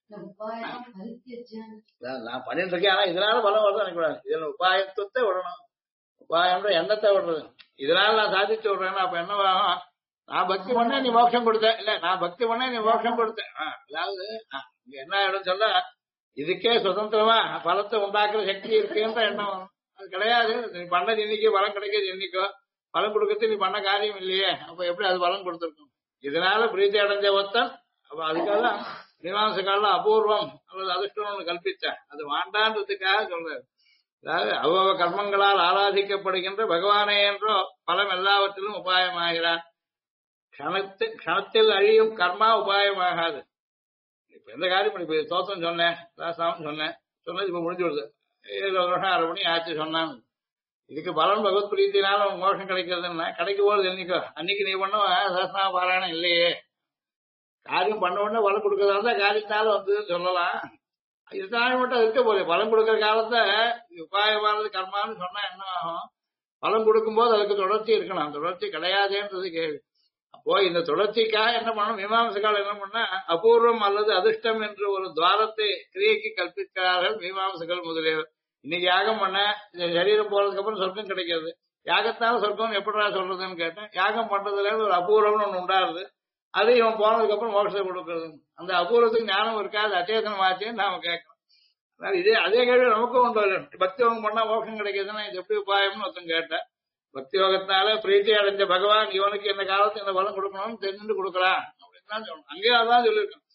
S1: நான் பண்ணிட்டு இருக்கேன், ஆனா இதனால பலம் வருது நினைக்கூடாது. இதுல உபாயத்துவத்தை விடணும். உபாயம்ன்ற எண்ணத்தை விடுறது. இதனால நான் சாதிச்சு விடுறேன்னா அப்ப என்னவாகும்? நான் பக்தி பண்ண நீ மோட்சம் கொடுத்த, இல்ல நான் பக்தி பண்ண நீ மோட்சம் கொடுத்த. அதாவது இங்க என்ன ஆயிடும் சொல்ல, இதுக்கே சுதந்திரமா பலத்தை உண்டாக்குற சக்தி இருக்குன்ற எண்ணம் வரும். அது கிடையாது. நீ பண்ணது இன்னைக்கு பலம் கிடைக்கிறது இன்னைக்கோ, பலம் கொடுக்கறது நீ பண்ண காரியம் இல்லையே, அப்ப எப்படி அது பலம் கொடுத்துருக்கும்? இதனால பிரீத்தி அடைஞ்ச ஒருத்தன் அப்ப அதுக்காக மீமாம்சகால அபூர்வம் அல்லது அதிர்ஷ்டம் கல்பிச்சேன். அது வாண்டான்றதுக்காக சொல்றாரு. அதாவது அவ்வளவு கர்மங்களால் ஆராதிக்கப்படுகின்ற பகவானே என்றோ பலம் எல்லாவற்றிலும் உபாயமாகிறான். க்ஷணத்தில் அழியும் கர்மா உபாயமாகாது. இப்ப எந்த காரியம் இப்ப தோத்தம் சொன்னேன், ராசாமன் சொன்னது இப்ப முடிஞ்சு விடுது. 7 வருஷம் 6 மணி ஆச்சு சொன்னான். இதுக்கு பலன் பகவத் பிரீத்தினால மோஷம் கிடைக்கிறதுன்னா கிடைக்கும் போது என்னைக்கோ அன்னைக்கு நீ பண்ண சாஸ்திரா பாராயணம் இல்லையே. காரியம் பண்ண உடனே பலம் கொடுக்கறதா காரியத்தால வந்து சொல்லலாம். இதுதான் மட்டும் இருக்க போது பலம் கொடுக்கற காலத்தை உபாயமானது கர்மான்னு சொன்னா என்ன ஆகும்? பலம் கொடுக்கும் போது அதுக்கு தொடர்ச்சி இருக்கணும். தொடர்ச்சி கிடையாதுன்றது கேள்வி. அப்போ இந்த தொடர்ச்சிக்காக என்ன பண்ணணும்? மீமாம்சகால் என்ன பண்ணா அபூர்வம் அல்லது அதிர்ஷ்டம் என்று ஒரு துவாரத்தை கிரியைக்கு கற்பிக்கிறார்கள் மீமாம்சகள் முதலியவர். இன்னைக்கு யாகம் பண்ண இந்த சரீரம் போறதுக்கு அப்புறம் சொர்க்கம் கிடைக்கிறது. யாகத்தால சொர்க்கம் எப்படிடா சொல்றதுன்னு கேட்டேன். யாகம் பண்றதுல இருந்து ஒரு அபூர்வம்னு ஒண்ணு உண்டாருது. அது இவன் போனதுக்கு அப்புறம் மோட்சத்தை கொடுக்கறது. அந்த அபூர்வத்துக்கு ஞானம் இருக்காது, அச்சேதனம் ஆச்சுன்னு நாம கேட்கணும். அதே கேள்வி நமக்கும் உண்டு. பக்தி யோகம் பண்ணா மோட்சம் கிடைக்கிறதுன்னா இது எப்படி உபாயம்னு ஒருத்தன் கேட்டேன். பக்தி யோகத்தினால பிரீத்தி அடைஞ்ச பகவான் இவனுக்கு இந்த காலத்துல இந்த பலம் கொடுக்கணும்னு தெரிஞ்சுட்டு கொடுக்கலாம் அப்படின்னு தான் சொல்லணும். அங்கேயும் அதான் சொல்லியிருக்கோம்.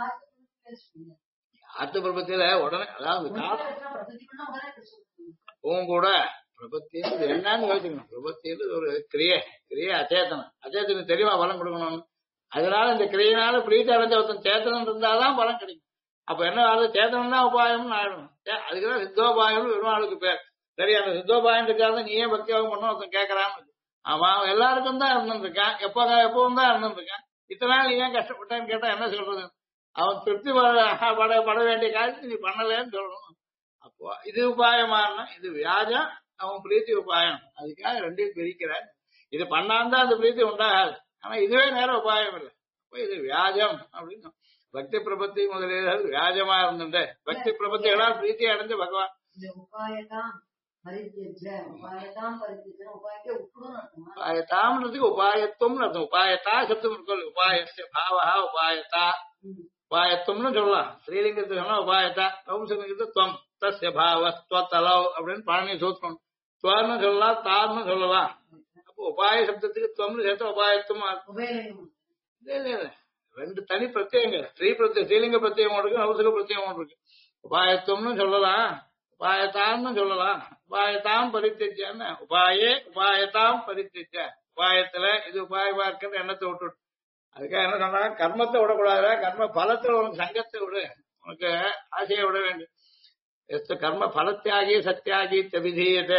S1: ஆத்து பிரபத்தியில உடனே அதாவது அப்பவும் கூட பிரபத்தின்றது என்னன்னு யோசிக்கணும். பிரபத்தின்றது ஒரு கிரியை அச்சேதனம். அச்சேதனுக்கு தெரியுமா பலம் கொடுக்கணும்னு? அதனால இந்த கிரியையினால பிரீத்தி அடைஞ்ச ஒருத்தன் சேத்தனம் இருந்தாதான் பலம் கிடைக்கும். அப்ப என்ன ஆகுது? சேத்தனம் தான் உபாயம்னு ஆயிடும். அதுக்குதான் சித்தோபாயம் பெருமாளுக்கு பேர். சரி, அந்த சித்தோபாயம் இருக்காத நீ ஏன் பக்தியோகம் பண்ண ஒருத்தன் கேட்கறான்னு. ஆமா, அவன் எல்லாருக்கும் தான் இருந்துருக்கான், எப்பவும் தான் இருந்துருக்கான். இத்தனை நாள் நீ ஏன் கஷ்டப்பட்டான்னு கேட்டா என்ன சொல்றது? அவன் திருப்தி பட வேண்டிய காரியத்தை நீ பண்ணலன்னு சொல்லணும். அப்போ இது உபாயமானா இது வியாஜம், அவன் பிரீத்தி உபாயம். அதுக்காக ரெண்டையும் பிரிக்கிறார். இது பண்ணாந்தான் அந்த பிரீத்தி உண்டாகாது. ஆனா இதுவே நேரம் உபாயம் இல்லை. அப்ப இது வியாஜம் அப்படின்னு. பக்தி பிரபத்தி முதலியது வியாஜமா இருந்துட்டு பக்தி பிரபத்திகளால் பிரீத்தி அடைஞ்ச பகவான் உபாயத்தாம்ன்றதுக்கு உபாயத்துவம் அர்த்தம். உபாயத்தா சப்தம் இருக்கோம். உபாயஸ்ய பாவா உபாயத்தா உபாயத்துவம்னு சொல்லலாம். ஸ்ரீலிங்கத்துக்கு சொன்னா உபாயத்தா, நவம்சலிங்கத்து துவம் தஸ்ய பாவ ஸ்வத்தலவ் அப்படின்னு பழனி சூத்திரம். துவன்னு சொல்லலாம், தான்னு சொல்லலாம். அப்போ உபாய சப்தத்துக்கு துவம்னு சேர்த்தா உபாயத்துவம். ரெண்டு தனி பிரத்யேகங்க. ஸ்ரீலிங்க பிரத்யேகம் இருக்கு, நவம்சக பிரத்யேகம் இருக்கு. உபாயத்துவம்னு சொல்லலாம், உபாயத்தான்னு சொல்லலாம். உபாயத்தாம் பரித்தியன்னு உபாயத்தாம் பரித்திய உபாயத்துல இது உபாயமா இருக்கிற எண்ணத்தை விட்டுட்டு அதுக்காக என்ன சொன்னா, கர்மத்தை விடக்கூடாது, கர்ம பலத்துல உனக்கு சங்கத்தை விடு, உனக்கு ஆசையை விட வேண்டும். எஸ்து கர்ம பலத்தியாகி சத்தியாகி விதீயத்தை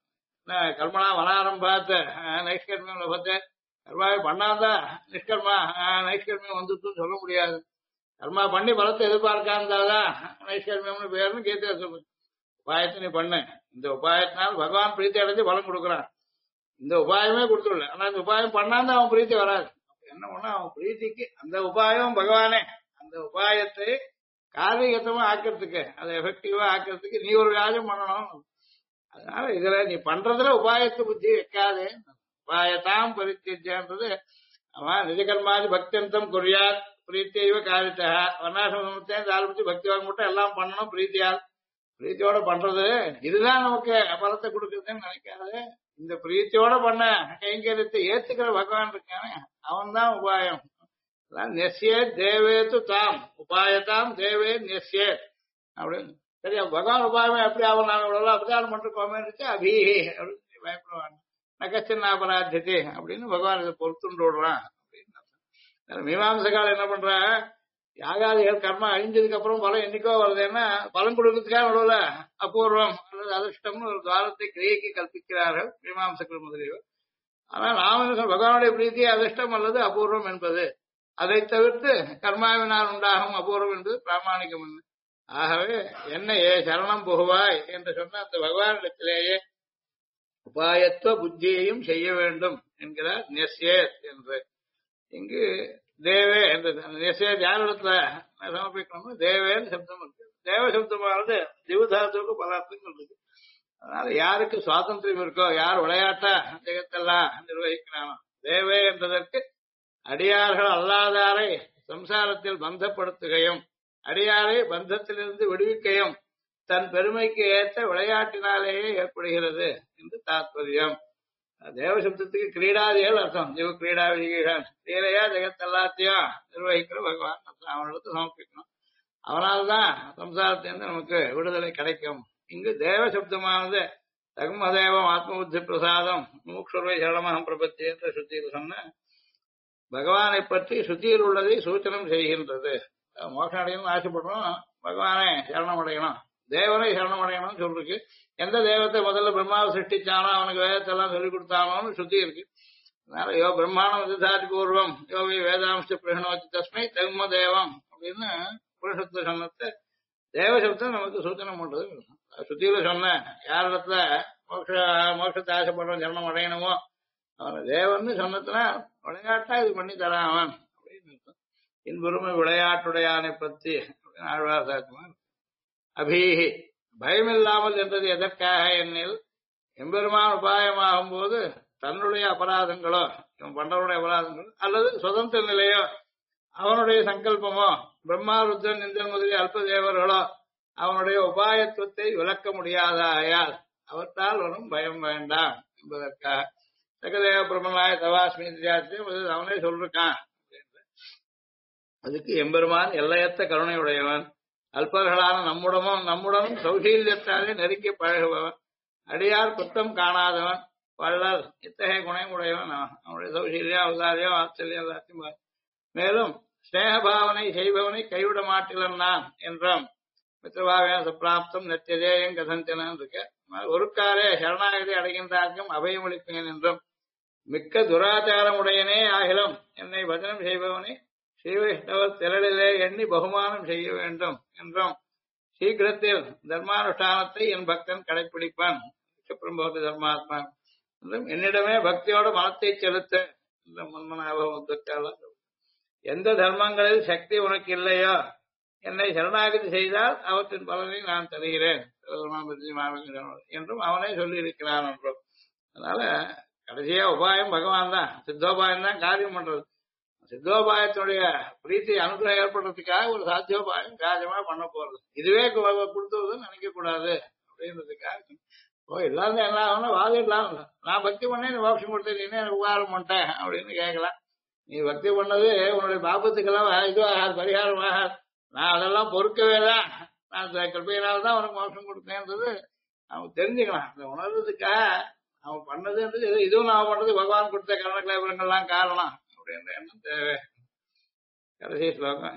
S1: கர்மனா வனாரம்பாத்த நைஷ்கர்மியம் லபத்தை. கர்மாவை பண்ணாதான் நிஷ்கர்மா நைஷ்கர்மியம் வந்துட்டுன்னு சொல்ல முடியாது. கர்மா பண்ணி பலத்தை எதிர்பார்க்காந்தாதான் நைஷ்கர்மியம்னு பேருன்னு கீதையா சொல்லு. உபாயத்தை நீ பண்ணு, இந்த உபாயத்தினால் பகவான் பிரீத்தி அடைஞ்சு பலம் கொடுக்குறான். இந்த உபாயமே கொடுத்துடல, ஆனா இந்த உபாயம் பண்ணாதான் அவன் பிரீத்தி வராது. என்ன பண்ணா அவன் பிரீத்திக்கு அந்த உபாயம் பகவானே அந்த உபாயத்தை காரியகத்தமா ஆக்கிறதுக்கு, அதை எஃபெக்டிவா ஆக்கிறதுக்கு நீ ஒரு வியாஜம் பண்ணணும். அதனால இதுல நீ பண்றதுல உபாயத்து புத்தி வைக்காதே. உபாயத்தாம் பரித்தியன்றது அவன் நிஜகர்மாதி பக்தியந்தம் குறியார் பிரீத்தியவ காரியத்தா வர்ணாசிரமத்தை ஆரம்பிச்சு பக்தி வாங்க மட்டும் எல்லாம் பண்ணணும் பிரீத்தியால். பிரீத்தியோட பண்றது இதுதான் நமக்கு பலத்தை கொடுக்குறதுன்னு நினைக்காது. இந்த பிரீத்தியோட பண்ண கைங்கரியத்தை ஏத்துக்கிற பகவான் இருக்கானே அவன் தான் உபாயம். நெஸ்யே தேவேத்து தாம் உபாயத்தாம் தேவே நெஸ்யே அப்படின்னு. சரியா, பகவான் உபாயமே எப்படி ஆகும், நாங்க இவ்வளவு அபகாரம் பண்ணிருக்கோமே அபீஹி அப்படின்னு பயப்படுவாங்க. நகச்சின் அபராத்தியத்தை அப்படின்னு பகவான் இதை பொறுத்துண்டு விடுறான் அப்படின்னு. மீமாம்சகால் என்ன பண்ற, யாகாதிகள் கர்மா அழிஞ்சதுக்கு அப்புறம் பலம் என்னைக்கோ வருதுன்னா பலம் கொடுக்கறதுக்காக நடுவுல அபூர்வம் அல்லது அதிர்ஷ்டம்னு ஒரு துவாரத்தை கிரியைக்கு கற்பிக்கிறார்கள் மீமாம்சகள் முதலியோர். ஆனால் நாம பகவானுடைய பிரீத்தி அதிர்ஷ்டம் அல்லது அபூர்வம் என்பது, அதை தவிர்த்து கர்மாவினால் உண்டாகும் அபூர்வம் என்பது பிராமணிகம் என்று. ஆகவே என்ன சரணம் புகுவாய் என்று சொன்ன அந்த பகவானிடத்திலேயே உபாயத்துவ புத்தியையும் செய்ய வேண்டும் என்கிறார் நெஸ்யேத் என்று. இங்கு தேவே என்ற நெஸ்யேத் யாரிடத்துல சமர்ப்பிக்கணும், தேவேன்னு சப்தம் இருக்கு. தேவ சப்தமானது திவுதாத்துக்கு பல அர்த்தங்கள் இருக்கு. அதனால யாருக்கு சுவாதந்திரம் இருக்கோ, யார் விளையாட்டா ஜெகத்தெல்லாம் நிர்வகிக்கிறானோ, தேவே என்பதற்கு அடியார்கள் அல்லாதாரை சம்சாரத்தில் பந்தப்படுத்துகையும் அடியாரை பந்தத்திலிருந்து விடுவிக்கையும் தன் பெருமைக்கு ஏற்ற விளையாட்டினாலேயே ஏற்படுகிறது என்று தாத்பரியம். தேவசப்தத்துக்கு கிரீடாதிகள் அர்த்தம். ஜீவ கிரீடா விதிகள் லீலையா ஜெகத்தெல்லாத்தையும் நிர்வகிக்கிற பகவான் அவனிடத்து சமர்ப்பிக்கணும். அவனால்தான் சம்சாரத்திலிருந்து நமக்கு விடுதலை கிடைக்கும். இங்கு தேவசப்தமானது தகுமதேவம் ஆத்ம புத்தி பிரசாதம் மூக்ஷுரை சரணமகம் பிரபத்தி என்ற சுத்தியில் சொன்ன பகவானை பற்றி சுத்தியில் உள்ளதை சூச்சனம் செய்கின்றது. மோட்சம் அடையணும்னு ஆசைப்படுறோம், பகவானை சரணம் அடையணும், தேவனை சரணம் அடையணும்னு சொல்லிருக்கு. எந்த தெய்வத்தை முதல்ல பிரம்மாவை சிருஷ்டிச்சானோ அவனுக்கு வேதத்தெல்லாம் சொல்லிக் கொடுத்தானோன்னு சுத்தி இருக்கு. அதனால யோ பிரம்மாணம் விதாதி பூர்வம் யோகி வேதாம்ச பிரகணோச்சி தஸ்மை தகும தேவம் அப்படின்னு புருஷத்துல சொன்னது தேவசப்தம் நமக்கு சூச்சனம் பண்றது. சுத்தியில சொன்ன யாரிடத்துல மோட்சத்தை ஆசைப்படுறோம் சரணம் அடையணுமோ அவனை தேவன்னு சொன்னதுன்னா விளையாட்டா இது பண்ணி தரான் அவன் அப்படின்னு. இன்புறுமை விளையாட்டுடையானை பற்றி ஆழ்வார் சாக்குமார். அபீஹி பயமில்லாமல் என்றது எதற்காக எண்ணில் எம்பெருமான் உபாயமாகும் போது தன்னுடைய அபராதங்களோ இவன் பண்றவனுடைய அபராதங்களோ அல்லது சுதந்திர நிலையோ அவனுடைய சங்கல்பமோ பிரம்மா ருத்ரன் இந்திரன் முதலிய அல்ப தேவர்களோ அவனுடைய உபாயத்துவத்தை விளக்க முடியாதாயால் அவற்றால் வரும் பயம் வேண்டாம் என்பதற்காக சகதேவ பிரம்மனாய தவாஸ்மி அவனே சொல்றான். அதுக்கு எம்பெருமான் எல்லையற்ற கருணையுடையவன், அல்பர்களான நம்முடனும் சௌசீல்யத்தாலே நெருங்கி பழகுபவன், அடியார் குற்றம் காணாதவன், வள்ளல் இத்தகைய குணமுடையவன். அவனுடைய சௌசீல்யம் அவதாரியம் ஆச்சரியம் எல்லாத்தையும் மேலும் ஸ்நேகபாவனை செய்பவனை கைவிட மாட்டிலன் நான் என்றும் மித்திரபாவேன சப்பிராப்தம் நெத்தியதேயம் கதஞ்சனன் இருக்க ஒருக்காரே சரணாகதி அடைகின்றார்க்கும் அபயமளிப்பேன் என்றும் மிக்க துராச்சாரமுடையனே ஆகிலும் என்னை பஜனம் செய்பவனை ஸ்ரீவைஷ்ணவர் திரளிலே எண்ணி பகுமானம் செய்ய வேண்டும் என்றும் சீக்கிரத்தில் தர்மானுஷ்டானத்தை என் பக்தன் கடைப்பிடிப்பான் பிரம்போதி தர்மாத்மான் என்றும் என்னிடமே பக்தியோட மனத்தை செலுத்த இந்த மன்மனாபம் எந்த தர்மங்களில் சக்தி உனக்கு இல்லையோ என்னை சரணாகதி செய்தால் அவற்றின் பலனை நான் தருகிறேன் என்றும் அவனே சொல்லி இருக்கிறான் என்றும். அதனால கடைசியா உபாயம் பகவான் தான், சித்தோபாயம் தான் காரியம் பண்றது. சித்தோபாயத்தினுடைய பிரீத்தி அனுகிரகம் ஏற்படுறதுக்காக ஒரு சாத்தியோபாயம் காரியமா பண்ண போறது. இதுவே கொடுத்ததுன்னு நினைக்க கூடாது அப்படின்றதுக்காக எல்லாரும் என்ன ஆகணும் வாதிடலாம். நான் பக்தி பண்ணேன் நீ மோட்சம் கொடுத்தேன், நீ எனக்கு உபகாரம் பண்ணிட்டேன் அப்படின்னு கேட்கலாம். நீ பக்தி பண்ணது உன்னுடைய பாபத்துக்கெல்லாம் இதுவாகாது, பரிகாரம் ஆகாது. நான் அதெல்லாம் பொறுக்கவே தான், நான் கிருப்பையினால்தான் உனக்கு மோட்சம் கொடுத்தேன்றது அவன் தெரிஞ்சுக்கலாம். அந்த உணர்றதுக்காக அவன் பண்ணதுன்றது இதுவும் நான் பண்றது பகவான் கொடுத்த கரண கிளேபரங்கள்லாம் காரணம் அப்படின்ற எண்ணம் தேவை. கடைசி ஸ்லோகம்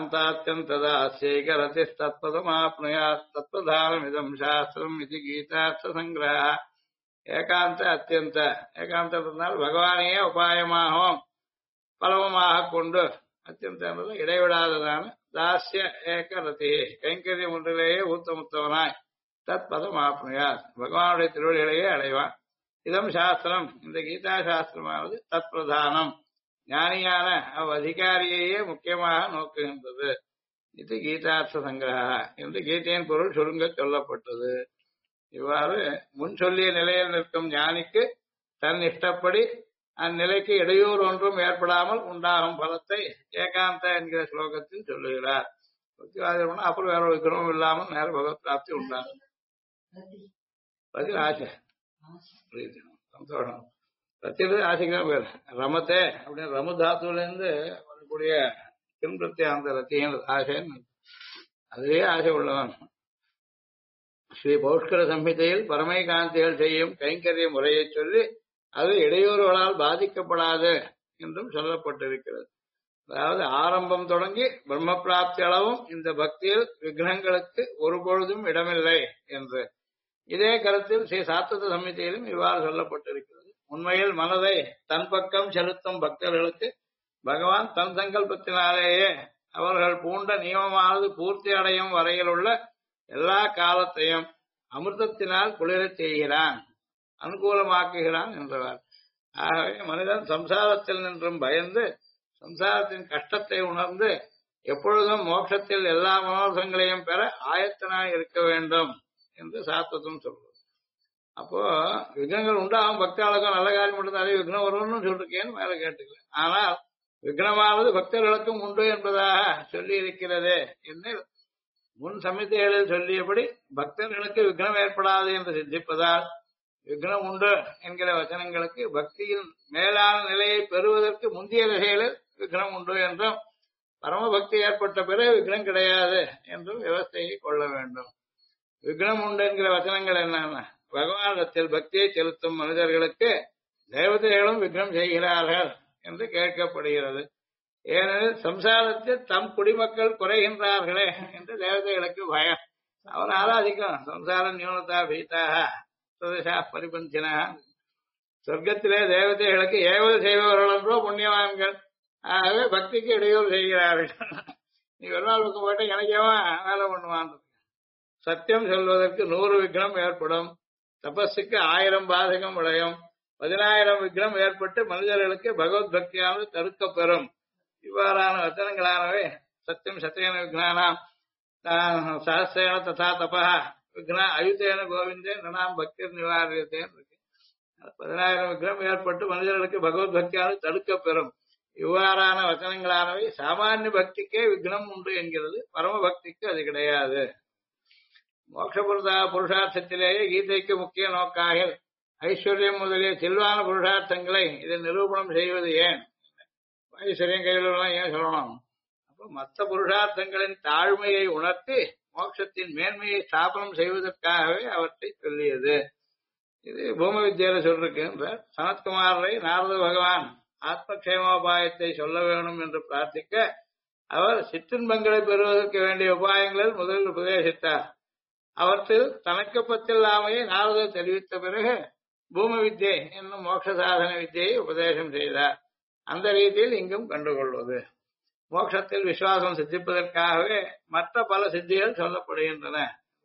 S1: ஏகாந்தாத்யந்ததாஸ்யைகரதிஸ்தத்பதமாப்னுயாத் தத்வதானமிதம் சாஸ்திரம் இது கீதார்த்த சங்கிரஹ. ஏகாந்த அத்தியந்த ஏகாந்தத்தினால் பகவானையே உபாயமாகவும் பலவமாக கொண்டு அத்தியந்த என்பது இடைவிடாததான தாஸ்ய ஏகரதி கைங்கரியம் ஒன்றிலேயே ஊத்தமுத்தவனாய் தத் பதம் ஆப்னுயாத் பகவானுடைய திருவடிகளையே அடைவான். இதம் சாஸ்திரம் இந்த கீதா சாஸ்திரமானது தத் பிரதானம் ஞானியான அதிகாரியையே முக்கியமாக நோக்குகின்றது. இது கீதார்த்த சங்கிரஹ என்று கீதையின் பொருள் சுருங்க சொல்லப்பட்டது. இவ்வாறு முன் சொல்லிய நிலையில் நிற்கும் ஞானிக்கு தன் இஷ்டப்படி அந்நிலைக்கு இடையூறு ஒன்றும் ஏற்படாமல் உண்டாகும் பலத்தை ஏகாந்த என்கிற ஸ்லோகத்தில் சொல்லுகிறார். பக்திவாதிகள் அப்புறம் வேற ஒரு விக்கிரமும் இல்லாமல் நேர பகவத் பிராப்தி உண்டாகும். பதில் ஆசை சந்தோஷம். ரத்தியது ஆசைக்கு பேர் ரமத்தே அப்படின்னு ரமு தாத்துல இருந்து வரக்கூடிய பின்பற்றிய அந்த ரத்தியம் ஆசைன்னு அதுவே ஆசை உள்ளவன். ஸ்ரீ பௌஷ்கர சம்ஹிதையில் பரமை காந்திகள் செய்யும் கைங்கரிய முறையை சொல்லி அது இடையூறுகளால் பாதிக்கப்படாது என்றும் சொல்லப்பட்டிருக்கிறது. அதாவது ஆரம்பம் தொடங்கி பிரம்ம பிராப்தி அளவும் இந்த பக்தியில் விக்னங்களுக்கு ஒருபொழுதும் இடமில்லை என்று இதே கருத்தில் ஸ்ரீ சாத்வத சம்ஹிதையிலும் இவ்வாறு சொல்லப்பட்டிருக்கிறது. உண்மையில் மனதை தன் பக்கம் செலுத்தும் பக்தர்களுக்கு பகவான் தன் சங்கல்பத்தினாலேயே அவர்கள் பூண்ட நியமமானது பூர்த்தி அடையும் வரையில் உள்ள எல்லா காலத்தையும் அமிர்தத்தினால் குளிரச் செய்கிறான், அனுகூலமாக்குகிறான் என்றவர். ஆகவே மனிதன் சம்சாரத்தில் நின்றும் பயந்து சம்சாரத்தின் கஷ்டத்தை உணர்ந்து எப்பொழுதும் மோட்சத்தில் எல்லா மனோரங்களையும் பெற ஆயத்தனாய் இருக்க வேண்டும் என்று சாஸ்திரம் சொல்றது. அப்போ விக்னங்கள் உண்டாகும் பக்தர்களுக்கும் நல்ல காரியம் மட்டும்தானே விக்னம் வரும்னு சொல்லிருக்கேன்னு மேல கேட்டுக்கல. ஆனால் விக்னமானது பக்தர்களுக்கும் உண்டு என்பதாக சொல்லி இருக்கிறதே என்று முன் சமிதைகளில் சொல்லியபடி பக்தர்களுக்கு விக்னம் ஏற்படாது என்று சித்திப்பதால் விக்னம் உண்டு என்கிற வச்சனங்களுக்கு பக்தியின் மேலான நிலையை பெறுவதற்கு முந்தைய திசைகளில் விக்னம் உண்டு என்றும் பரமபக்தி ஏற்பட்ட பிறகு விக்னம் கிடையாது என்றும் விவஸ்தையை கொள்ள வேண்டும். விக்னம் உண்டு என்கிற வச்சனங்கள் என்னன்னா பகவானிடத்தில் பக்தியை செலுத்தும் மனிதர்களுக்கு தேவதைகளும் விக்னம் செய்கிறார்கள் என்று கேட்கப்படுகிறது. ஏனெனில் சம்சாரத்தில் தம் குடிமக்கள் குறைகின்றார்களே என்று தேவதைகளுக்கு பயம். அவர் ஆராதிக்கும் சம்சார நியூனதா பீதாக பிரதேசா பரிபந்தினா. சொர்க்கத்திலே தேவதைகளுக்கு ஏவது செய்பவர்கள் என்றோ புண்ணியவான்கள். ஆகவே பக்திக்கு இடையூறு செய்கிறார்கள். நீ ஒரு நாள் பக்கம் போயிட்டு எனக்கேவா வேலை பண்ணுவான். சத்தியம் சொல்வதற்கு 100 விக்னம் ஏற்படும், தபஸுக்கு 1000 பாதகம் விளையும், 10000 விக்னம் ஏற்பட்டு மனிதர்களுக்கு பகவத் பக்தியானது தடுக்கப் பெறும். இவ்வாறான வச்சனங்களானவை சத்தியம் சத்தியன விக்னானாம் சஹசிரேன ததா தபா விக்னா அயுதேன கோவிந்தே நனாம் பக்தி நிவாரியத்தேன் இருக்கு. 10000 விக்னம் ஏற்பட்டு மனிதர்களுக்கு பகவத் பக்தியானது தடுக்கப் பெறும். இவ்வாறான வச்சனங்களானவை சாமானிய பக்திக்கே விக்னம் உண்டு என்கிறது, பரம பக்திக்கு அது கிடையாது. மோட்ச புருஷார்த்தத்திலேயே கீதைக்கு முக்கிய நோக்காக ஐஸ்வர்யம் முதலிய செல்வான புருஷார்த்தங்களை இதை நிரூபணம் செய்வது ஏன்? ஐஸ்வர்யம் கையில் ஏன் சொல்லணும்? அப்ப மற்ற புருஷார்த்தங்களின் தாழ்மையை உணர்த்தி மோட்சத்தின் மேன்மையை ஸ்தாபனம் செய்வதற்காகவே அவற்றை சொல்லியது. இது பூம வித்யால சொல்லிருக்கின்ற சனத்குமாரை நாரத பகவான் ஆத்மக்ஷேமோபாயத்தை சொல்ல வேணும் என்று பிரார்த்திக்க அவர் சிற்றின்பங்களை பெறுவதற்கு வேண்டிய உபாயங்களில் முதலில் உபதேசித்தார். அவற்றில் தனக்கு பத்தில்லாமையை நாரதர் தெரிவித்த பிறகு பூம வித்யை என்னும் மோட்ச சாதன வித்தியை உபதேசம் செய்தார். அந்த ரீதியில் இங்கும் கண்டுகொள்வது மோட்சத்தில் விசுவாசம் சித்திப்பதற்காகவே மற்ற பல சித்திகள் சொல்லப்படுகின்றன.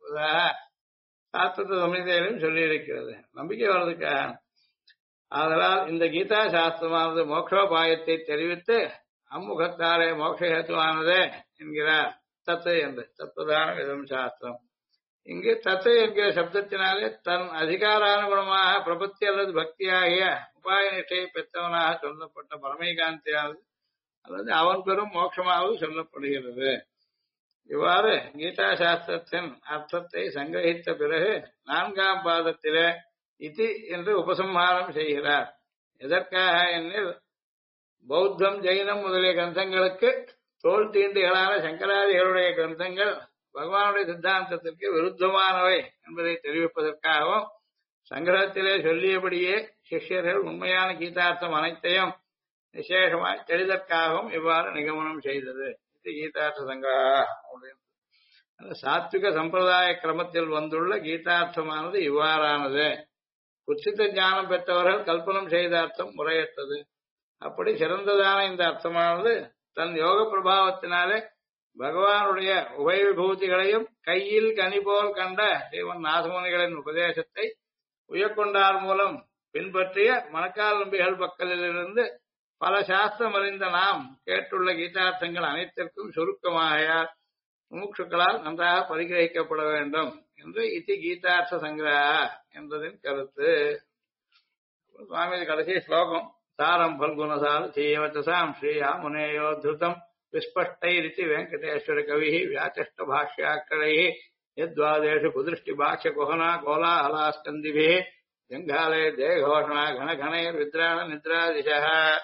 S1: சாஸ்திர சமிதையிலும் சொல்லியிருக்கிறது, நம்பிக்கை வர்றதுக்காக. ஆதலால் இந்த கீதா சாஸ்திரமானது மோட்சோபாயத்தை தெரிவித்து அம்முகத்தாலே மோட்ச ஹேத்துவானதே என்கிறார். தத்து என்று தத்துவதான விதம் சாஸ்திரம். இங்கு தத்து என்கிற சப்தத்தினாலே தன் அதிகாரானுகுணமாக பிரபத்தி அல்லது பக்தியாகிய உபாய நிஷ்டையை பெற்றவனாக சொல்லப்பட்ட பரமைகாந்தியானது அல்லது அவன் பெறும் மோட்சமாவது சொல்லப்படுகிறது. இவ்வாறு கீதா சாஸ்திரத்தின் அர்த்தத்தை சங்கிரகித்த பிறகு 4ஆம் பாதத்திலே இதி என்று உபசம்ஹாரம் செய்கிறார். எதற்காக எனில் பௌத்தம் ஜெயினம் முதலிய கிரந்தங்களுக்கு தோல் தீண்டுகளான சங்கராதிகளுடைய கிரந்தங்கள் பகவானுடைய சித்தாந்தத்திற்கு விருத்தமானவை என்பதை தெரிவிப்பதற்காகவும் சங்கிரகத்திலே சொல்லியபடியே சிஷ்யர்கள் உண்மையான கீதார்த்தம் அனைத்தையும் விசேஷமாய் தெளிதற்காகவும் இவ்வாறு நிகமனம் செய்தது. இது கீதார்த்த சங்கிரகம் அப்படின்னு. சாத்விக சம்பிரதாய கிரமத்தில் வந்துள்ள கீதார்த்தமானது இவ்வாறானது. குச்சித்த ஞானம் பெற்றவர்கள் கல்பனம் செய்த அர்த்தம் முறையற்றது. அப்படி சிறந்ததான இந்த அர்த்தமானது தன் யோக பிரபாவத்தினாலே பகவானுடைய உபயவிபூதிகளையும் கையில் கனி போல் கண்ட ஸ்ரீமன் நாசமுனிகளின் உபதேசத்தை உயர்கொண்டார் மூலம் பின்பற்றிய மணக்கால் நம்பிகள் பக்கலிலிருந்து பல சாஸ்திரம் அறிந்த நாம் கேட்டுள்ள கீதார்த்தங்கள் அனைத்திற்கும் சுருக்கமாகையால் முமுட்சுக்களால் நன்றாக பரிகிரகிக்கப்பட வேண்டும் என்று இத்தி கீதார்த்த சங்கிரக என்பதின் கருத்து. சுவாமி கடைசி ஸ்லோகம் சாரம் பல்குணசார சீவச்சசாம் ஸ்ரீயா முனேயோ திருத்தம் விஸ்பஷ்டைரிதி வெங்கடேஸ்வர கவி வியாச்சஷ்ட பாஷ்யாக்கரை யத்வாதேஷு குதிருஷ்டி பாஷ்ய குஹனா கோலாஹலாஸ்கந்திபி ஜங்காலே தேகோஷணா கணகணைர் வித்ராண நித்ராதிஷா.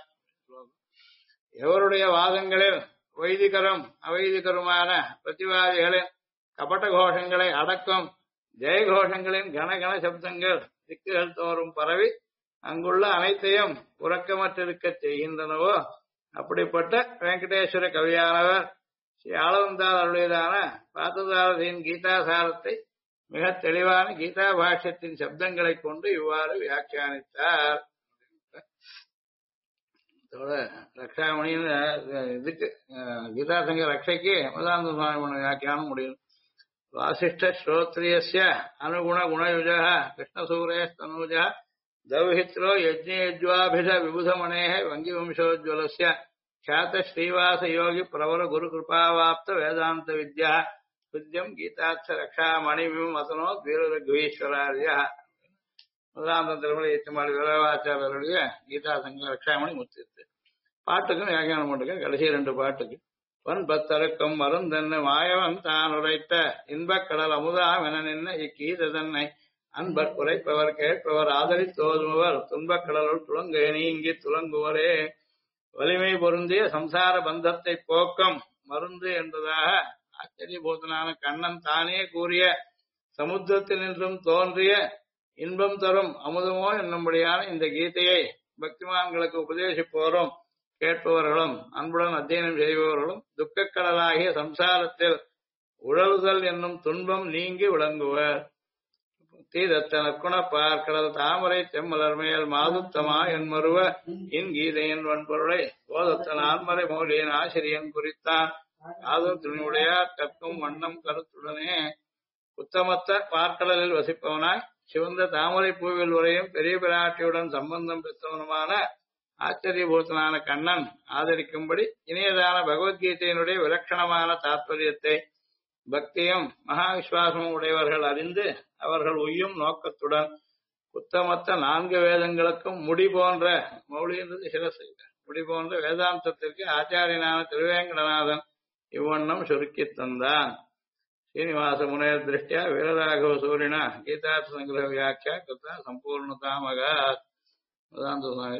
S1: எவருடைய வாதங்களில் வைதிகரும் அவைதிகருமான பிரதிவாதிகளின் கபட கோஷங்களை அடக்கும் ஜெயகோஷங்களின் கனகன சப்தங்கள் திக்குகள் தோறும் பரவி அங்குள்ள அனைத்தையும் உறக்கமற்றிருக்க செய்கின்றனவோ அப்படிப்பட்ட வெங்கடேஸ்வர கவியானவர் ஸ்ரீ ஆளவந்தார் அருளியதான பார்த்ததாரதியின் கீதாசாரத்தை மிக தெளிவான கீதா பாஷ்யத்தின் சப்தங்களை கொண்டு இவ்வாறு வியாக்கியானித்தார். ரக்ஷாமணியின் இதுக்கு கீதாசங்க ரக்ஷைக்கு மதாந்த சுவாமி பண்ண வியாக்கியானம் முடியும். வாசிஷ்ட ஸ்ரோத்ரியஸ்ய அனுகுண குணயுஜ கிருஷ்ணசூரேஸ்தனூஜ தௌஹித்ரோ யஜ்ஞேஜ்வாபிஷ விபுதமணே வங்கிவம்சோஜ்வலஸ்ய ख्यात श्रीवास योगी प्रवर गुरु कृपावाप्त वेदांत विद्या विद्यम गीतार्थ रक्षा मणिविम मतनो वीर रघुवीश्वरार्य. முதலாம் திருமலை எட்டுமாடி வீரவாச்சாரருடைய கீதா சங்க ரக்ஷாமணி முத்திருத்து. பாட்டுக்கும் வியாக்கியானம் பண்ணுங்க. கடைசி 2 பாட்டுக்கு வன் பத்தருக்கும் மருந்தென்ன மாயவன் தான் உரைத்த இன்பக் கடல் அமுதாம் என நின்ன இக்கீத தன்னை அன்பர் குறைப்பவர் கேட்பவர் ஆதரித்தோதுமவர் துன்பக் கடலுள் துளங்க நீங்கி துளங்குவரே. வலிமை பொருந்திய சம்சார பந்தத்தை போக்கம் மருந்து என்பதாக ஆச்சரியபூதனான கண்ணன் தானே கூறிய சமுத்திரத்தினின்றும் தோன்றிய இன்பம் தரும் அமுதமோ என்னும்படியான இந்த கீதையை பக்திமான்களுக்கு உபதேசிப்போரும் கேட்பவர்களும் அன்புடன் அத்தியனம் செய்பவர்களும் துக்கக்கடலாகிய சம்சாரத்தில் உழலுதல் என்னும் துன்பம் நீங்கி விளங்குவர். தீதத்த நற்குண பார்க்கடல் தாமரை செம்மலர் மேல் மாதுத்தமா என்மருவ இன் கீதையின் வன்பொருளை போதத்த நான்மறை மௌலியின் ஆசிரியன் குறித்தான் காதல் துணிவுடையார் கற்கும் வண்ணம் கருத்துடனே. உத்தமத்த பார்க்கடலில் வசிப்பவனாய் சிவந்த தாமரை பூவில் உரையும் பெரிய பிராட்டியுடன் சம்பந்தம் பெற்றவனுமான ஆச்சரியபூத்தனான கண்ணன் ஆதரிக்கும்படி இனியதான பகவத்கீதையினுடைய விலட்சணமான தாற்பயத்தை பக்தியும் மகா விசுவாசமும் உடையவர்கள் அறிந்து அவர்கள் உய்யும் நோக்கத்துடன் உத்தமத்த 4 வேதங்களுக்கும் முடி போன்ற மௌலி என்றது சிரசு முடி போன்ற வேதாந்தத்திற்கு ஆச்சாரியனான திருவேங்கடநாதன் இவ்வண்ணம் சுருக்கி தந்தான். ஸ்ரீனிவாச முனையர் திருஷ்டியா வீரராகவ சூரினா கீதார்த்த சங்கிரக வியாக்கியா கிருத்தா சம்பூர்ணதாமக. வேதாந்த சுவாமி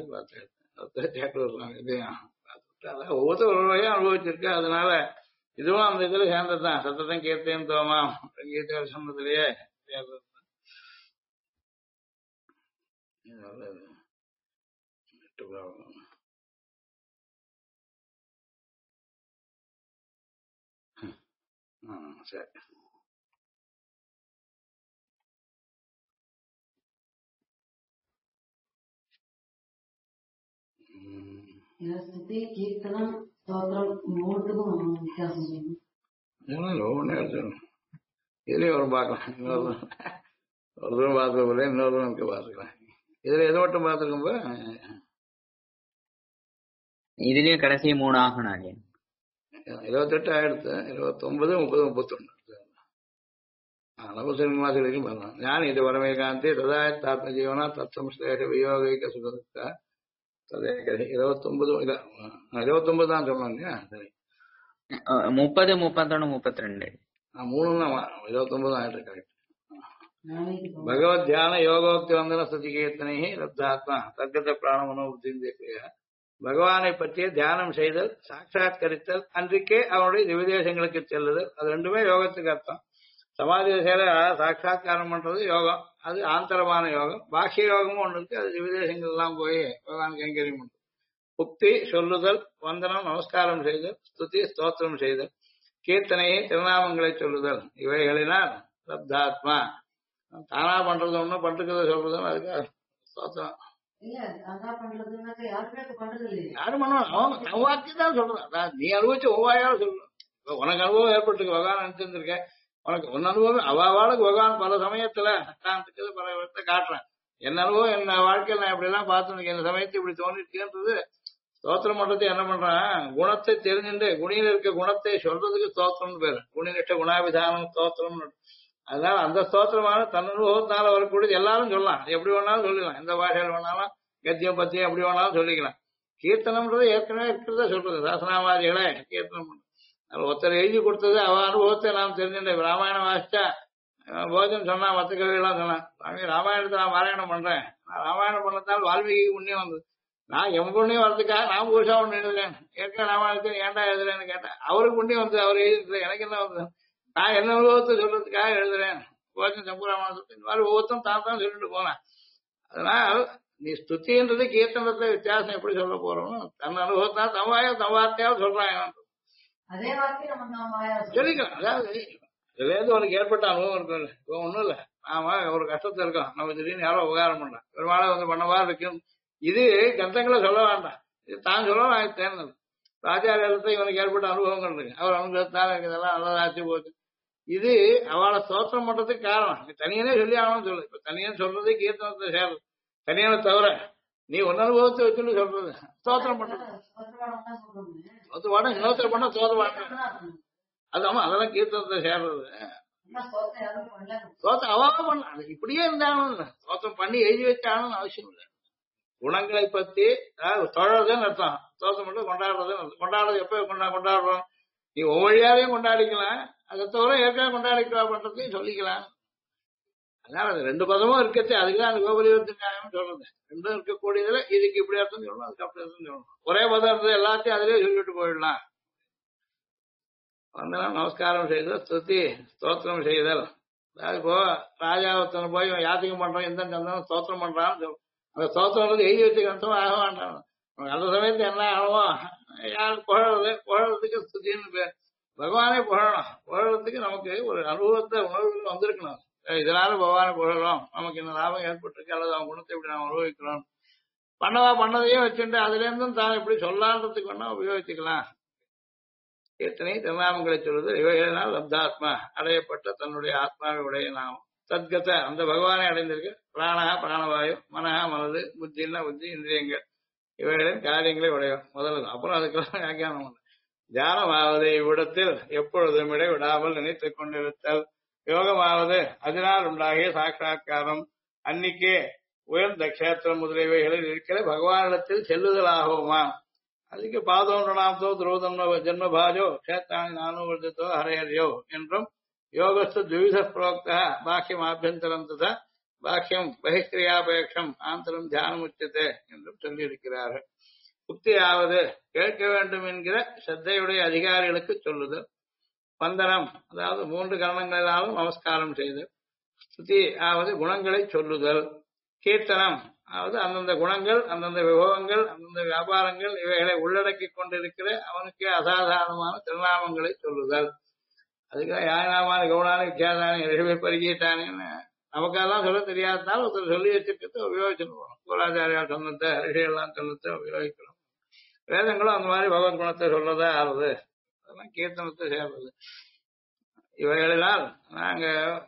S1: பார்த்து ஒவ்வொருத்தரும் அனுபவிச்சிருக்கு. அதனால இதுவும் அந்த இதுல சேர்ந்ததுதான். சத்தம் கீர்த்தியம் தோமாம் கீதை சொன்னதுலயே சரி.
S2: கீர்த்தனம் ஸ்தோத்திரம் 3க்கும் வித்தியாசம்
S1: இதுலயும் ஒரு பார்க்கலாம். இன்னொரு ஒரு தூரம் பார்த்துக்கல இன்னொரு தூரம் பார்த்துக்கலாம். இதுல எது மட்டும் பார்த்துருக்கும்போ
S4: இதுலயும் கடைசி 3 ஆகணும்.
S1: 28 ஆயிடுத்து. 29, 30, 31 நவசினிமாசி வரைக்கும் பண்ணலாம். ஞான இது வரமேகாந்தி ததாத்ம ஜீவனா தத்தம் ஸ்லேஷ வியோகிக சுகதுக்கா ததே 29 29 தான் சொல்லணும் இல்லையா? சரி
S4: 30, 31, 32
S1: 3 தான் 29 ஆயிட்டு. கரெக்ட். பகவத் தியான யோகோக்தி வந்தன ஸ்துதி கீர்த்தனை லப்தாத்மா தர்கத பிராணமனோபுத்திய. பகவானை பற்றிய தியானம் செய்தல் சாட்சாத்கரித்தல் அன்றைக்கே அவனுடைய திவ்யதேசங்களுக்கு செல்லுதல் அது 2மே யோகத்துக்கு அர்த்தம். சமாதி திசையில சாட்சாத்காரம் பண்றது யோகம், அது ஆந்தரமான யோகம். பாக்கிய யோகமும் ஒண்ணு இருக்கு, அது திவ்யதேசங்கள் எல்லாம் போய் பகவான் கைங்கரியம் பண்றது. புக்தி சொல்லுதல், வந்தனம் நமஸ்காரம் செய்தல், ஸ்துதி ஸ்தோத்திரம் செய்தல், கீர்த்தனையை திருநாமங்களை சொல்லுதல், இவைகளினால் லப்தாத்மா தானா பண்றது ஒண்ணும் பண்றதை சொல்றதும் அதுக்கு ஸ்தோத்திரம்.
S2: இல்ல அதான் பண்றதுன்னாக்க யாருமே இப்ப பண்றது இல்லையே.
S1: யாரும் பண்ணுவாங்க, அவங்க தன் வாக்கி தான் சொல்றேன். அதான் நீ அனுபவிச்சு ஒவ்வாயாலும் சொல்லணும். இப்ப உனக்கு அனுபவம் ஏற்பட்டுருக்கு, பகவான் நினைச்சிருந்திருக்கேன், உனக்கு உன் அனுபவம் அவாவாளுக்கு பகவான் பல சமயத்துல காண்பிச்சது, பல இடத்தை காட்டுறேன். என் அனுபவம் என் வாழ்க்கையில் நான் இப்படி எல்லாம் பார்த்து இந்த சமயத்தை இப்படி தோணிருக்கேன்றது. ஸ்தோத்திரம் பண்றது என்ன பண்றான், குணத்தை தெரிஞ்சுட்டு குணியில் இருக்க குணத்தை சொல்றதுக்கு ஸ்தோத்திரம் பேரு. குணிநிஷ்ட குணாபிதானம் ஸ்தோத்திரம். அதனால அந்த ஸ்தோத்திரமான தன் அனுபவத்தினால வரக்கூடியது எல்லாரும் சொல்லலாம், எப்படி வேணாலும் சொல்லிக்கலாம், எந்த பாஷையில் வேணாலும் கத்தியம் பத்தியம் எப்படி வேணாலும் சொல்லிக்கலாம். கீர்த்தனம்ன்றது ஏற்கனவே இருக்கிறத சொல்றது, சாசனாவாதிகளே கீர்த்தனம் பண்றது. அது ஒருத்தர் எழுதி கொடுத்தது அவ அனுபவத்தை நாம் தெரிஞ்சுட்டேன். ராமாயணம் வாசிச்சா போஜன் சொன்னா, மற்ற கவிகள்லாம் சொன்னான், ராமாயணத்தை நான் பாராயணம் பண்றேன், நான் ராமாயணம் பண்ணதால் வால்மீகி புண்ணியம் வந்தது, நான் என் புண்ணியம் வரதுக்காக நான் புதுசா ஒண்ணு எழுதுறேன், ஏற்கனவே ராமாயணத்தை ஏன்டா எழுதுறேன்னு கேட்டேன், அவருக்கு புண்ணியம் வந்தது, அவர் எழுதிட்டு எனக்கு என்ன வந்தது, நான் என்ன அனுபவத்தை சொல்றதுக்காக எழுதுறேன். போஜன் சம்பூராமானத்தை இந்த மாதிரி ஒவ்வொருத்தரும் தான் தான் சொல்லிட்டு போனேன். அதனால நீ ஸ்துதின்றது கீர்த்தனத்தை வித்தியாசம் எப்படி சொல்ல போறோம், தன் அனுபவத்தான் தன் வார்த்தையாவது சொல்றாங்க,
S2: அதே வார்த்தை நம்ம நாம
S1: சொல்லிக்கலாம். அதாவது இதுல இருந்து உனக்கு ஏற்பட்ட அனுபவம் இருக்கும். இப்போ ஒண்ணும் இல்ல, நாம ஒரு கஷ்டத்துல இருக்கோம், நம்ம திடீர்னு யாரோ உபகாரம் பண்றோம், ஒரு மாலை வந்து பண்ணவா இருக்கும், இது கந்தங்களை சொல்ல வேண்டாம், இது தான் சொல்ல நான் தேர்ந்தது. ராஜாரியத்தை இவனுக்கு ஏற்பட்ட அனுபவங்கள் இருக்கு, அவர் அனுபவத்தால எனக்கு இதெல்லாம் நல்லதாச்சு போச்சு. இது அவளை ஸ்தோத்திரம் பண்றதுக்கு காரணம். நீ தனியனே சொல்லி ஆகணும்னு சொல்லு. இப்ப தனியன் சொல்றது கீர்த்தனத்தை சேர்றது, தனியான தவிர நீ ஒன்னு அனுபவத்தை வச்சுன்னு சொல்றது ஸ்தோத்திரம் பண்றது. ஸ்தோத்திரம் இன்னொருத்தர் பண்ண ஸ்தோத்திரம் அது ஆமா, அதெல்லாம் கீர்த்தனத்தை சேர்றது. ஸ்தோத்திரம் அவா பண்ண இப்படியே இருந்தாலும் ஸ்தோத்திரம் பண்ணி எழுதி வச்சாலும் அவசியம் இல்லை. குணங்களை பத்தி தொழறதுன்னு அர்த்தம், ஸ்தோத்திரம் மட்டும் கொண்டாடுறதுன்னு அர்த்தம். கொண்டாடுறது எப்ப கொண்டாடுறோம், நீ ஒவ்வொழியாவையும் கொண்டாடிக்கலாம், அதை தவிர ஏற்கனவே கொண்டாடிக்கலாம் பண்றதையும் சொல்லிக்கலாம். அதனால அது ரெண்டு பதமும் இருக்கச்சு, அதுக்குதான் அந்த கோபலிவத்திற்காக சொல்றது. ரெண்டும் இருக்கக்கூடியதுல இதுக்கு இப்படி அர்த்தம் சொல்லணும், அதுக்கு அப்படி அர்த்தம் சொல்லணும். ஒரே பதம் இருந்தது எல்லாத்தையும் அதிலே சொல்லிட்டு போயிடலாம். வந்தனம் நமஸ்காரம் செய்தல், ஸ்துதி ஸ்தோத்திரம் செய்தல். அதாவது இப்போ ராஜாவத்தனை போய் யாத்திகம் பண்றான், எந்த சந்தனம் ஸ்தோத்திரம் பண்றான்னு அந்த ஸ்தோத்திரம் எழுதி வச்சுக்கிறதும் ஆக வேண்டாம். அந்த சமயத்துல என்ன ஆகும், யாருக்கு புகழறதுக்கு ஸ்துதின்னு பேர். பகவானே புகழணும், புகழறதுக்கு நமக்கு ஒரு அனுபவத்தை உணர்வுகள் வந்திருக்கணும். இதனால பகவானை புகழலாம், நமக்கு இந்த லாபம் ஏற்பட்டிருக்கு, அல்லது அவன் குணத்தை இப்படி நாம் அனுபவிக்கிறோம். பண்ணதையே வச்சுட்டு அதுல இருந்தும் தான் எப்படி சொல்லான்றதுக்கு வேணா உபயோகிச்சுக்கலாம். கீர்த்தனை திருநாமங்களை சொல்வது, இவைகளினால் லப்தாத்மா அடையப்பட்ட தன்னுடைய ஆத்மாவை உடைய நாமம். தத்கத அந்த பகவானை அடைந்திருக்கு. பிராணகா பிராணவாயு, மனகா மனது, புத்தின்னா புத்தி, இந்திரியங்கள் இவைகளின் காரியங்களை உடையவர் முதல்ல. அப்புறம் அதுக்கெல்லாம் வியாக்கியானம் உண்டு. தியானமாவது இவ்விடத்தில் எப்பொழுதும் இடை விடாமல் நினைத்துக் கொண்டிருத்தல். யோகமாவது அதனால் உண்டாகிய சாட்சா்காரம். அன்னிக்கே உயர்ந்த கஷேத்திரம் முதலியவைகளில் இருக்கிற பகவானிடத்தில் செல்லுதலாகுமா. அதுக்கு பாதோன்றனாம்தோ துருவதம் ஜென்மபாஜோ கஷேத்தானி நானூர்ஜித்தோ ஹரையரியோ என்றும் யோகஸ்து த்விவித புரோக்தா பாக்கியம் ஆபியந்தரம் ததா பாக்கியம் பகிஷ்கிரியாபேட்சம் ஆந்தரம் தியானம் உச்சதே என்றும் சொல்லியிருக்கிறார்கள். புக்தியாவது கேட்க வேண்டும் என்கிற ஸ்ரத்தையுடைய அதிகாரிகளுக்கு சொல்லுதல். வந்தனம் அதாவது 3 கரணங்களாலும் நமஸ்காரம் செய்தல். ஸ்துதி ஆவது குணங்களை சொல்லுதல். கீர்த்தனம் அதாவது அந்தந்த குணங்கள், அந்தந்த விபவங்கள், அந்தந்த வியாபாரங்கள் இவைகளை உள்ளடக்கி கொண்டிருக்கிற அவனுக்கு அசாதாரணமான திருநாமங்களை சொல்லுதல். அதுக்காக யானாமான கவுனானி வித்தியாசானி ரிஷபி பரிகீட்டானின்னு நமக்கெல்லாம் சொல்ல தெரியாதனால ஒருத்தர் சொல்லி வச்சிருக்கிறது உபயோகிச்சுட்டு போகணும். கோலாச்சாரியால் சொன்னத்தை ரிஷியெல்லாம் சொன்னத்தை உபயோகிக்கணும். வேதங்களும் அந்த மாதிரி பகவத் குணத்தை சொல்லதா ஆறுது, அதெல்லாம் கீர்த்தனத்தை சேர்றது. இவைகளினால் நாங்க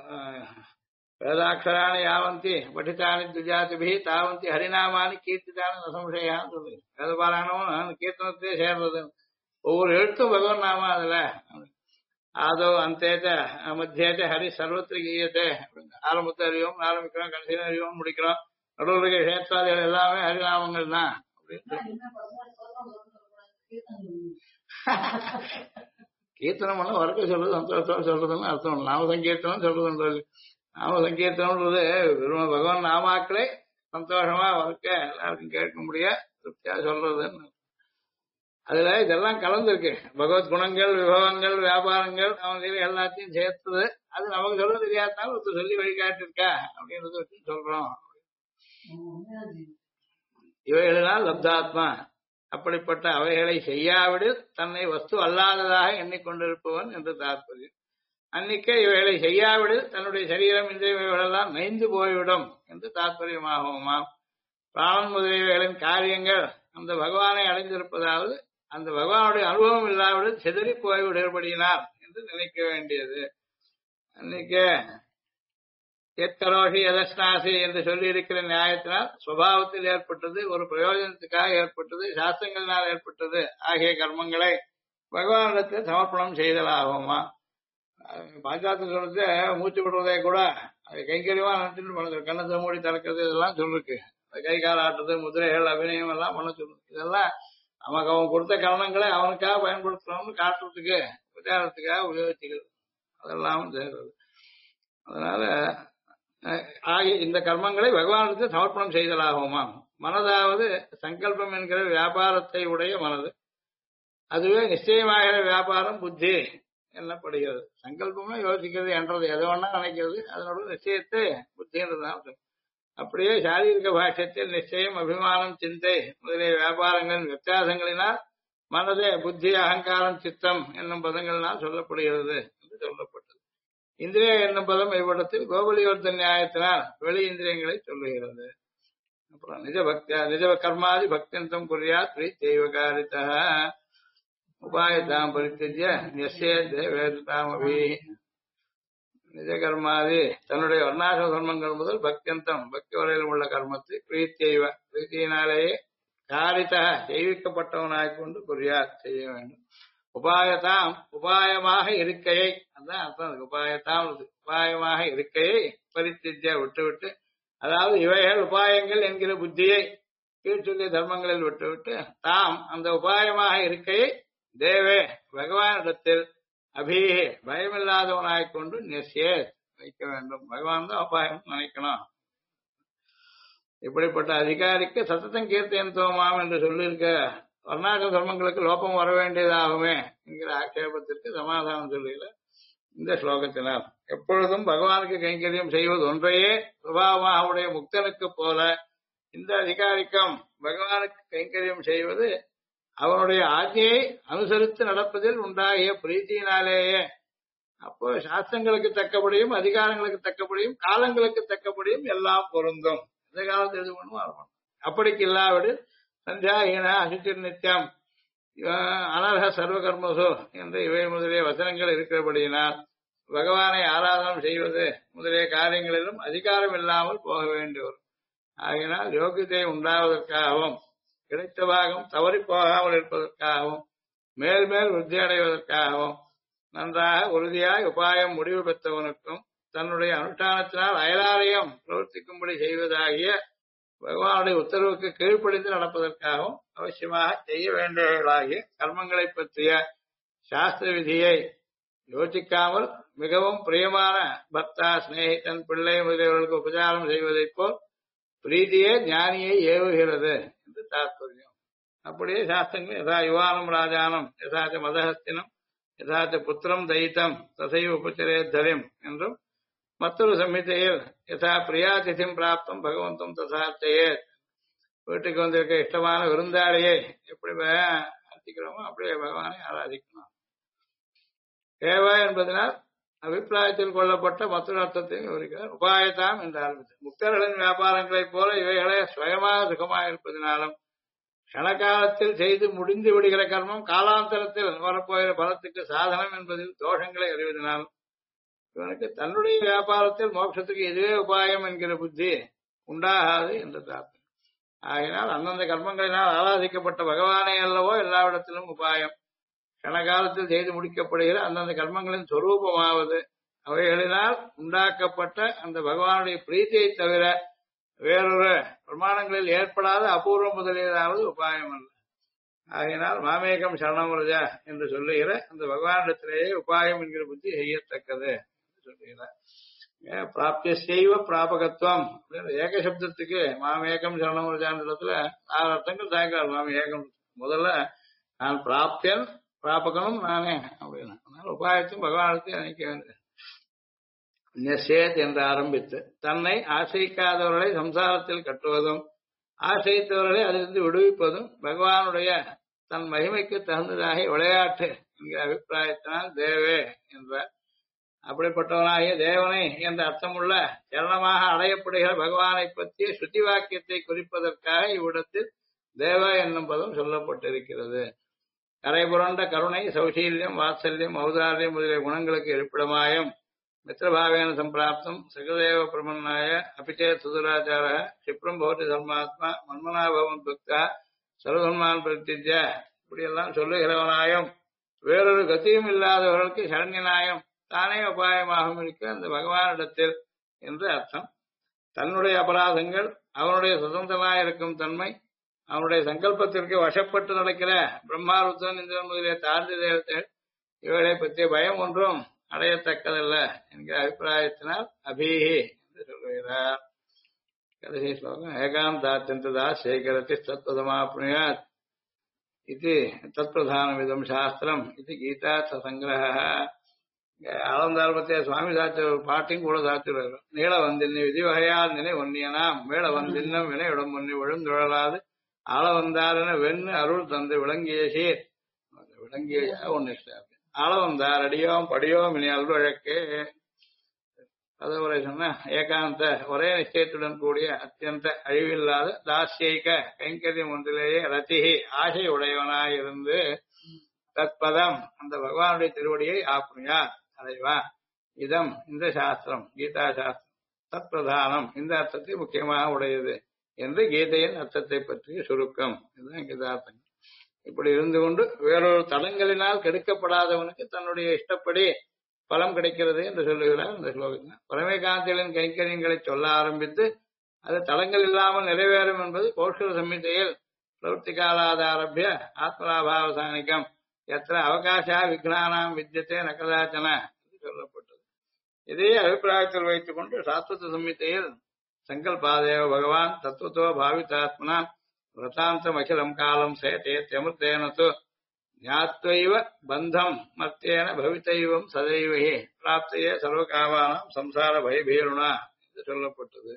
S1: வேதாட்சராணி யாவந்தி படித்தானி துஜாதிபி தாவந்தி ஹரிநாமானி கீர்த்தித்தானி நசம்சயான்னு சொல்லி வேத பாராயணமும் கீர்த்தனத்தையே சேர்றது. ஒவ்வொரு எழுத்தும் பகவன் நாம அதுல ஆதோ அந்தேச்ச மத்தியேச்ச ஹரி சர்வத்திர கீயத்தே. ஆரம்பத்தை அறிவோம், ஆரம்பிக்கிறோம், கடைசியில அறிவோம், முடிக்கிறோம். நடுவுடைய கஷேத்ராதிகள் எல்லாமே ஹரிநாமங்கள் தான் அப்படின்னு கீர்த்தனம் பண்ண வர்க்க சொல்றது சந்தோஷம் சொல்றதுன்னு அர்த்தம். நாம சங்கீர்த்தனம் சொல்றது, நாம சங்கீர்த்தனம்ன்றது வெறும் பகவான் நாமாக்களை சந்தோஷமா வர்க்க எல்லாருக்கும் கேட்க முடிய திருப்தியா சொல்றதுன்னு. அதுல இதெல்லாம் கலந்துருக்கு. பகவத் குணங்கள், விபவங்கள், வியாபாரங்கள் அவன் எல்லாத்தையும் சேர்த்தது. அது நமக்கு சொல்ல தெரியாதனால ஒருத்தர் சொல்லி வழிகாட்டிருக்கா அப்படின்றத வச்சு சொல்றோம். இவைகளினால் லப்தாத்மா அப்படிப்பட்ட அவைகளை செய்யாவிடில் தன்னை வஸ்து அல்லாததாக எண்ணிக்கொண்டிருப்பவன் என்று தாற்பயம். அன்னிக்கே இவைகளை செய்யாவிடில் தன்னுடைய சரீரம் இன்றையவைகளெல்லாம் நைந்து போய்விடும் என்று தாற்பயமாகுமாம். பிராணன் முதலியவைகளின் காரியங்கள் அந்த பகவானை அடைந்திருப்பதாவது அந்த பகவானுடைய அனுபவம் இல்லாவிடில் செதறி போய்விடுபடியினார் என்று நினைக்க வேண்டியது. அன்னைக்கே எத்கரோஷி எதஸ்னாசி என்று சொல்லி இருக்கிற நியாயத்தினால் சுபாவத்தில் ஏற்பட்டது, ஒரு பிரயோஜனத்துக்காக ஏற்பட்டது, சாஸ்திரங்களினால் ஏற்பட்டது ஆகிய கர்மங்களை பகவானிடத்தில் சமர்ப்பணம் செய்தலாகுமா. பாஞ்சாத்து சொல்றது மூச்சு விடுறதை கூட அது கைங்கரியமா நினைச்சுட்டு கண்ணத்தை மூடி திறக்கிறது இதெல்லாம் சொல்லிருக்கு. கை கால் ஆட்டுறது, முதிரைகள், அபிநயம் எல்லாம் பண்ண சொல்லுது. இதெல்லாம் நமக்கு அவன் கொடுத்த கரணங்களை அவனுக்காக பயன்படுத்துறோம்னு காட்டுறதுக்கு விசாரத்துக்காக உபயோகிச்சுக்கிறது. அதெல்லாம் செய்கிறது. அதனால ஆகிய இந்த கர்மங்களை பகவானுக்கு சமர்ப்பணம் செய்தலாகுமா. மனதாவது சங்கல்பம் என்கிற வியாபாரத்தை உடைய மனது, அதுவே நிச்சயமாகிற வியாபாரம் புத்தி என்னப்படுகிறது. சங்கல்பமே யோசிக்கிறது என்றது எதை வேணா நினைக்கிறது, அதனோட நிச்சயத்தை புத்தி என்றுதான். அப்படியே சாரீரிக பாஷ்யத்தில் நிச்சயம், அபிமானம், சிந்தை முதலிய வியாபாரங்களின் வித்தியாசங்களினால் மனதே புத்தி, அகங்காரம், சித்தம் என்னும் பதங்களினால் சொல்லப்படுகிறது என்று சொல்லப்பட்டது. இந்திரிய என்னும் பதம் இவ்விடத்தில் கோபலியோர்த்த நியாயத்தினால் வெளி இந்திரியங்களை சொல்லுகிறது. அப்புறம் நிஜ கர்மாதி பக்தியந்தம் குறியாத் பிரீத்யைவகாரிதா உபாயதாம் பரித்திய நியசேதாம் அபி. நிஜ கர்மாதி தன்னுடைய வர்ணாச கர்மங்கள் முதல் பக்தியந்தம் பக்தி வரையிலும் உள்ள கர்மத்தை பிரீத்தியைவ பிரீத்தியினாலேயே காரிதா செய்விக்கப்பட்டவனாய் கொண்டு குறியாத் செய்ய வேண்டும். உபாயதாம் உபாயமாக இருக்கையை, அதான் அர்த்தம். உபாயதாம் உபாயமாக இருக்கையை பரித்திய விட்டுவிட்டு, அதாவது இவைகள் உபாயங்கள் என்கிற புத்தியை கீழ்ச்சொல்லிய தர்மங்களில் விட்டுவிட்டு தாம் அந்த உபாயமாக இருக்கையை தேவே பகவானிடத்தில் அபீஹே பயமில்லாதவனாய் கொண்டு நெசியே வைக்க வேண்டும். பகவான் தான் உபாயம் நினைக்கணும். இப்படிப்பட்ட அதிகாரிக்கு சத்தம் கீர்த்தயந்தோமாம் என்று சொல்லியிருக்க வர்ணாக தர்மங்களுக்கு லோபம் வர வேண்டியதாகுமே என்கிற ஆட்சேபத்திற்கு சமாதானம் சொல்லுகிற இந்த ஸ்லோகத்தினால் எப்பொழுதும் பகவானுக்கு கைங்கரியம் செய்வது ஒன்றையே சுபாவமாக உடைய முக்தனுக்கு போல இந்த அதிகாரிக்கம் பகவானுக்கு கைங்கரியம் செய்வது அவனுடைய ஆజ్ఞையை அனுசரித்து நடப்பதில் உண்டாகிய பிரீத்தியினாலேயே. அப்போ சாஸ்திரங்களுக்கு தக்கபடியும் அதிகாரங்களுக்கு தக்கபடியும் காலங்களுக்கு தக்கபடியும் எல்லாம் பொருந்தும். இந்த காலத்தில் எது பண்ணுவோம் அப்படிக்கு இல்லாவிடு சந்தியாஹீன அசுச்சிர் நித்தியம் அனர்ஹ சர்வகர்மசு என்று இவை முதலிய வசனங்கள் இருக்கிறபடியினால் பகவானை ஆராதனம் செய்வது முதலிய காரியங்களிலும் அதிகாரம் இல்லாமல் போக வேண்டி வரும். ஆகினால் யோகியத்தை உண்டாவதற்காகவும் கிடைத்த பாகம் தவறி போகாமல் இருப்பதற்காகவும் மேல் மேல் விருத்தி அடைவதற்காகவும் நன்றாக உறுதியாய் உபாயம் முடிவு பெற்றவனுக்கும் தன்னுடைய அனுஷ்டானத்தினால் அயலாரையும் பிரவர்த்திக்கும்படி செய்வதாகிய பகவானுடைய உத்தரவுக்கு கீழ்ப்படிந்து நடப்பதற்காகவும் அவசியமாக செய்ய வேண்டியவர்களாகிய கர்மங்களை பற்றிய சாஸ்திர விதியை யோசிக்காமல் மிகவும் பிரியமான பக்தா, சிநேகிதன், பிள்ளை முதலியவர்களுக்கு உபச்சாரம் செய்வதைப் போல் பிரீதியே ஞானியை ஏவுகிறது என்று தாற்பயம். அப்படியே சாஸ்திரங்கள் யதா யுவானம் ராஜானம் யதாச்ச மதஹஸ்தினம் யதாச்ச புத்திரம் தைத்தம் தசைவ உபச்சரேத்தரிம் என்றும் மற்றொரு சம்ஹிதையில் யதா பிரியாதிதிம் பிராப்தம் பகவந்தம் தசார்த்தையே, வீட்டுக்கு வந்திருக்க இஷ்டமான விருந்தாளியை எப்படி அர்த்திக்கிறோமோ அப்படியே பகவானை ஆராதிக்கணும். ஏவ என்பதனால் அபிப்பிராயத்தில் கொள்ளப்பட்ட மற்றொரு அர்த்தத்தையும் விவரிக்கிறார். உபாயத்தாம் என்று ஆரம்பித்தார். முக்தர்களின் வியாபாரங்களைப் போல இவைகளே சுயமாக சுகமாக இருப்பதினாலும் கணக்காலத்தில் செய்து முடிந்து விடுகிற கர்மம் காலாந்தரத்தில் வரப்போகிற பலத்துக்கு சாதனம் என்பதில் தோஷங்களை அறிவதனாலும் இவனுக்கு தன்னுடைய வியாபாரத்தில் மோட்சத்துக்கு இதுவே உபாயம் என்கிற புத்தி உண்டாகாது என்று தாக்கம். ஆகினால் அந்தந்த கர்மங்களினால் ஆராதிக்கப்பட்ட பகவானே அல்லவோ எல்லாவிடத்திலும் உபாயம். கணக்காலத்தில் செய்து முடிக்கப்படுகிற அந்தந்த கர்மங்களின் சொரூபமாவது அவைகளினால் உண்டாக்கப்பட்ட அந்த பகவானுடைய பிரீத்தியை தவிர வேறொரு பிரமாணங்களில் ஏற்படாத அபூர்வம் முதலியதாவது உபாயம் அல்ல. ஆகையினால் மாமேகம் சரணமரஜா என்று சொல்லுகிற அந்த பகவானிடத்திலேயே உபாயம் என்கிற புத்தி செய்யத்தக்கது என்று சொல்லுகிறார். பிராப்திய செய்வ பிராபகத்துவம் ஏகசப்தத்துக்கு மாமேகம் சரணமரஜான்ற இடத்துல 6 அர்த்தங்கள் தாய்க்கிறார். மாமேகம் முதல்ல நான் பிராப்தியன், பிராபகனும் நானே அப்படின்னு. அதனால உபாயத்தையும் பகவானத்தையும் நினைக்க வேண்டும். நெசேத் என்று ஆரம்பித்து தன்னை ஆசிரிக்காதவர்களை சம்சாரத்தில் கட்டுவதும் ஆசைத்தவர்களை அதிலிருந்து விடுவிப்பதும் பகவானுடைய தன் மகிமைக்கு தகுந்ததாக விளையாட்டு என்கிற அபிப்பிராயத்தினால் தேவே என்றார். அப்படிப்பட்டவனாகிய தேவனை என்ற அர்த்தமுள்ள சரணமாக அடையப்படுகிற பகவானை பற்றிய ஸ்ருதி வாக்கியத்தை குறிப்பதற்காக இவ்விடத்தில் தேவ என்னும் பதம் சொல்லப்பட்டிருக்கிறது. கரை புரண்ட கருணை, சௌசீல்யம், வாத்சல்யம், ஔதாரியம் முதலிய குணங்களுக்கு இருப்பிடமாயும் மித்திரபாவேன சம்பிராப்தம் சகதேவ பிரமன்னாய அபிச்சே சுதுராச்சார கஷிப்ரம் பௌத்தி தர்மாத்மா மன்மனாபவன் பக்தா சர்வதர்மான் பிரத்திஜ இப்படியெல்லாம் சொல்லுகிறவனாயும் வேறொரு கத்தியும் இல்லாதவர்களுக்கு சரண்யனாயும் தானே உபாயமாகவும் இருக்க அந்த பகவானிடத்தில் என்று அர்த்தம். தன்னுடைய அபராதங்கள், அவனுடைய சுதந்திரனாய் இருக்கும் தன்மை, அவனுடைய சங்கல்பத்திற்கு வசப்பட்டு நடக்கிற பிரம்மாருத்தன் இந்திரன் முதலிய தாழ்ந்த தேவதைகள் இவர்களை பற்றிய பயம் ஒன்றும் அடையத்தக்கதல்ல என்கிற அபிப்பிராயத்தினால் அபீஹி என்று சொல்லுகிறார். கடைசி ஸ்லோகம் ஏகாந்தாத்யந்ததா சேகரத்தி தத்வதமாப்னுயாத் இது தத்பிரதானமிதம் சாஸ்திரம் இது கீதார்த்த சங்கிரஹ. அளந்தால் பற்றிய சுவாமி சாத்திர ஒரு பாட்டையும் கூட சாத்திடுவார். நீள வந்தின்னை விதி வகையால் நினை ஒன்னியனாம் மேள வந்தின்னம் வினை இடம் ஒன்னி விழுந்துழலாது ஆள வந்தாருன்னு வெண்ணு அருள் தந்து விளங்கிய சீர் விளங்கிய ஒன்னு ஆள வந்தார் அடியோம் படியோம் இனி அல்வழக்கு. அதுவரை சொன்ன ஏகாந்த ஒரே நிச்சயத்துடன் கூடிய அத்தியந்த அழிவில்லாத தாசியைக கைங்கரியம் ஒன்றிலேயே ரத்திகி ஆசை உடையவனாயிருந்து தற்பதம் அந்த பகவானுடைய திருவடியை ஆப்னுயா அடைவா. இதம் இந்த சாஸ்திரம் கீதா சாஸ்திரம் தற்பிரதானம் இந்த அர்த்தத்தை முக்கியமாக உடையது என்று கீதையின் அர்த்தத்தை பற்றிய சுருக்கம். இதுதான் கீதார்த்தம். இப்படி இருந்து கொண்டு வேறொரு தடங்களினால் கெடுக்கப்படாதவனுக்கு தன்னுடைய இஷ்டப்படி பலம் கிடைக்கிறது என்று சொல்லுகிறார் இந்த ஸ்லோகத்தில். பரமேகாந்திகளின் கைங்கரியங்களை சொல்ல ஆரம்பித்து அது தடங்கள் இல்லாமல் நிறைவேறும் என்பது கௌஷல சம்ஹிதையில் பிரவೃತ್ತಿ காலாதாரபிய ஆத்மலாபாவசானிகம் எத்தனை அவகாசா விக்னானாம் வித்தியத்தை நகதாச்சன என்று சொல்லப்பட்டது. இதையே அபிப்பிராயத்தில் வைத்துக் கொண்டு சாஸ்வத சம்ஹிதையில் சங்கல்பாதேவ பகவான் தத்துவத்தோ பாவிதாத்மனா விரதாந்தம் அகிலம் காலம் சேட்டே தியமிர்த்தேனது ஞாத்வைவ பந்தம் மர்த்தேன பவிதைவம் சதைவகி பிராப்தையே சர்வகாமானாம் சம்சார பயபீருணா என்று சொல்லப்பட்டது.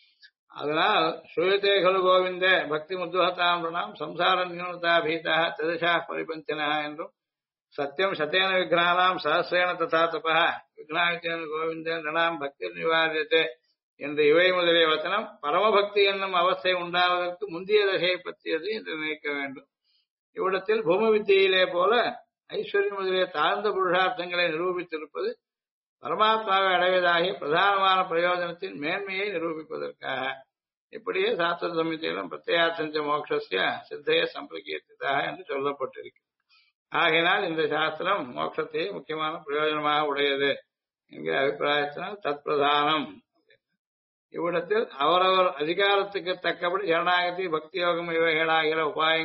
S1: அதனால் ஸ்ரூயத்தே கலு கோவிந்தே பக்தி முத்வகதாம் சம்சார நியூனதா பீதா ததிஷா பரிபஞ்சனா என்றும் சத்தியம் சத்தேன விக்னானாம் சஹசிரேண ததா தபா விக்னாவித்தேன கோவிந்தே நடாம் பக்தி நிவாரியத்தே என்று இவை முதலிய வசனம் பரமபக்தி என்னும் அவஸ்தை உண்டாவதற்கு முந்தைய தகையை பற்றியது என்று நினைக்க வேண்டும். இவ்விடத்தில் பூம வித்தியிலே போல ஐஸ்வர்யம் முதலிய தாழ்ந்த புருஷார்த்தங்களை நிரூபித்திருப்பது பரமாத்மாவை அடைவதாகிய பிரதானமான பிரயோஜனத்தின் மேன்மையை நிரூபிப்பதற்காக. இப்படியே சாஸ்திர சமிதியிலும் பிரத்யாசஞ்ச மோட்சஸ்ய சித்தைய சம்பிரகீர்த்திதாக என்று சொல்லப்பட்டிருக்கு. ஆகையினால் இந்த சாஸ்திரம் மோட்சத்தையே முக்கியமான பிரயோஜனமாக உடையது என்கிற அபிப்பிராயத்தினால் தற்பிரதானம். இவ்விடத்தில் அவரவர் அதிகாரத்துக்கு தக்கபடி சரணாகதி பக்தி யோகம் இவைகளாகிற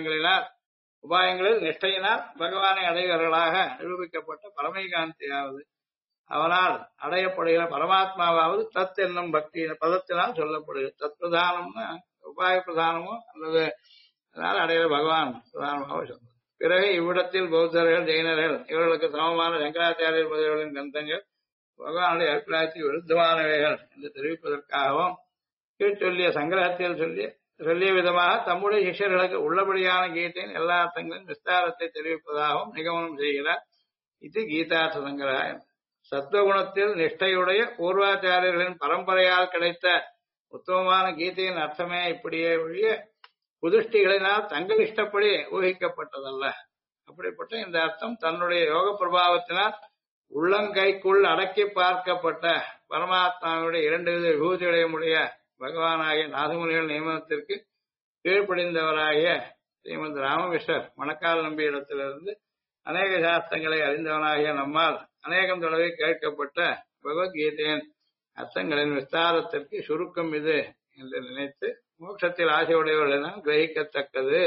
S1: உபாயங்களில் நிஷ்டையினால் பகவானை அடைவர்களாக நிரூபிக்கப்பட்ட பரமைகாந்தியாவது அவனால் அடையப்படுகிற பரமாத்மாவாவது தத் என்னும் பக்தி பதத்தினால் சொல்லப்படுகிறது. தத் பிரதானம்னா உபாய பிரதானமோ அல்லது அதனால் அடைகிற பகவான் பிரதானமாக சொல்றது. பிறகு இவ்விடத்தில் பௌத்தர்கள் ஜெயினர்கள் இவர்களுக்கு சமமான சங்கராச்சாரியர் முதல்வர்களின் கிரந்தங்கள் பகவானுடைய அபிப்பிராயத்தில் விருத்தமானவைகள் என்று தெரிவிப்பதற்காகவும் கீழ்ச்சொல்லிய சங்கிரகத்தில் சொல்லிய விதமாக தம்முடைய சிஷ்யர்களுக்கு உள்ளபடியான கீதையின் எல்லா அர்த்தங்களின் விஸ்தாரத்தை தெரிவிப்பதாகவும் நிகமனம் செய்கிறார். இது கீதார்த்த சங்கிரகம். சத்துவகுணத்தில் நிஷ்டையுடைய பூர்வாச்சாரியர்களின் பரம்பரையால் கிடைத்த உத்தமமான கீதையின் அர்த்தமே இப்படியே ஒழிய புதுஷ்டிகளினால் தங்கள் இஷ்டப்படி ஊகிக்கப்பட்டதல்ல. அப்படிப்பட்ட இந்த அர்த்தம் தன்னுடைய யோக பிரபாவத்தினால் உள்ளங்கைக்குள் அடக்கி பார்க்கப்பட்ட பரமாத்மாவுடைய 2 வித விபூதிகளையுடைய பகவானாகிய நாதமுனிகள் நியமனத்திற்கு கீழ்ப்படிந்தவராகிய ஸ்ரீமத் ராமகிருஷ்ணர் மணக்கால் நம்பியிடத்திலிருந்து அநேக சாஸ்திரங்களை அறிந்தவனாகிய நம்மால் அநேகம் தடவை கேட்கப்பட்ட பகவத்கீதையின் அர்த்தங்களின் விஸ்தாரத்திற்கு சுருக்கம் இது என்று நினைத்து மோட்சத்தில் ஆசையுடையவர்களினால் கிரகிக்கத்தக்கது.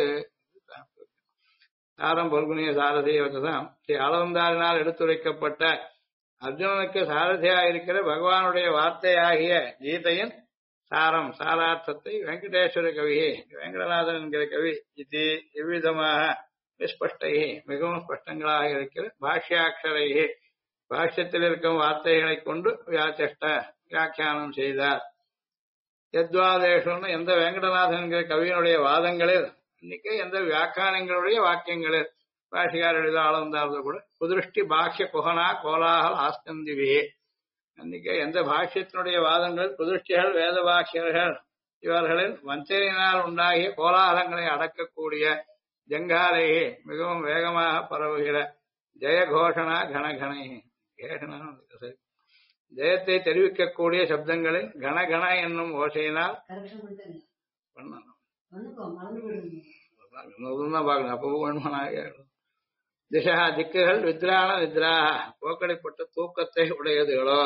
S1: சாரம் பல்குனிய சாரதியை வச்சதான் ஸ்ரீ அளவந்தாரினால் எடுத்துரைக்கப்பட்ட அர்ஜுனனுக்கு சாரதியாயிருக்கிற பகவானுடைய வார்த்தையாகிய கீதையின் சாரம் சாரார்த்தத்தை வெங்கடேஸ்வர கவி வெங்கடநாதன் என்கிற கவி இது இவ்விதமாக விஸ்பஷ்டைகி மிகவும் ஸ்பஷ்டங்களாக இருக்கிற பாஷ்யாட்சரைகி பாஷ்யத்தில் இருக்கும் வார்த்தைகளை கொண்டு வியாச்சஷ்ட வியாக்கியானம் செய்தார். யத்வாதேஷம்னு எந்த வெங்கடநாதன் என்கிற கவியினுடைய வாதங்களில் இன்னைக்கு எந்த வியாக்கியானங்களுடைய வாக்கியங்களில் பாஷிகார் எழுத ஆளந்தார்கள் கூட குதிருஷ்டி பாஷ்ய குஹனா கோலாகல் ஆஸ்கந்திவியே அன்னைக்கு எந்த பாஷ்யத்தினுடைய வாதங்கள் குதிருஷ்டிகள் வேத பாஷ்யர்கள் இவர்களின் வஞ்சனையினால் உண்டாகிய கோலாகலங்களை அடக்கக்கூடிய ஜங்காலையே மிகவும் வேகமாக பரவுகிற ஜெயகோஷனா கணகணை ஜெயத்தை தெரிவிக்கக்கூடிய சப்தங்களில் கணகண என்னும் ஓசையினால்
S2: கரெக்ஷன் கொடுத்தேன்
S1: பண்ணணும்
S2: வந்துக்கோ மறந்து போடுங்க
S1: தான் பார்க்கணும் அப்போ வேணுமானாக திசா திக்குகள் வித்ராண வித்ராக போக்கடிப்பட்ட தூக்கத்தை உடையதுகளோ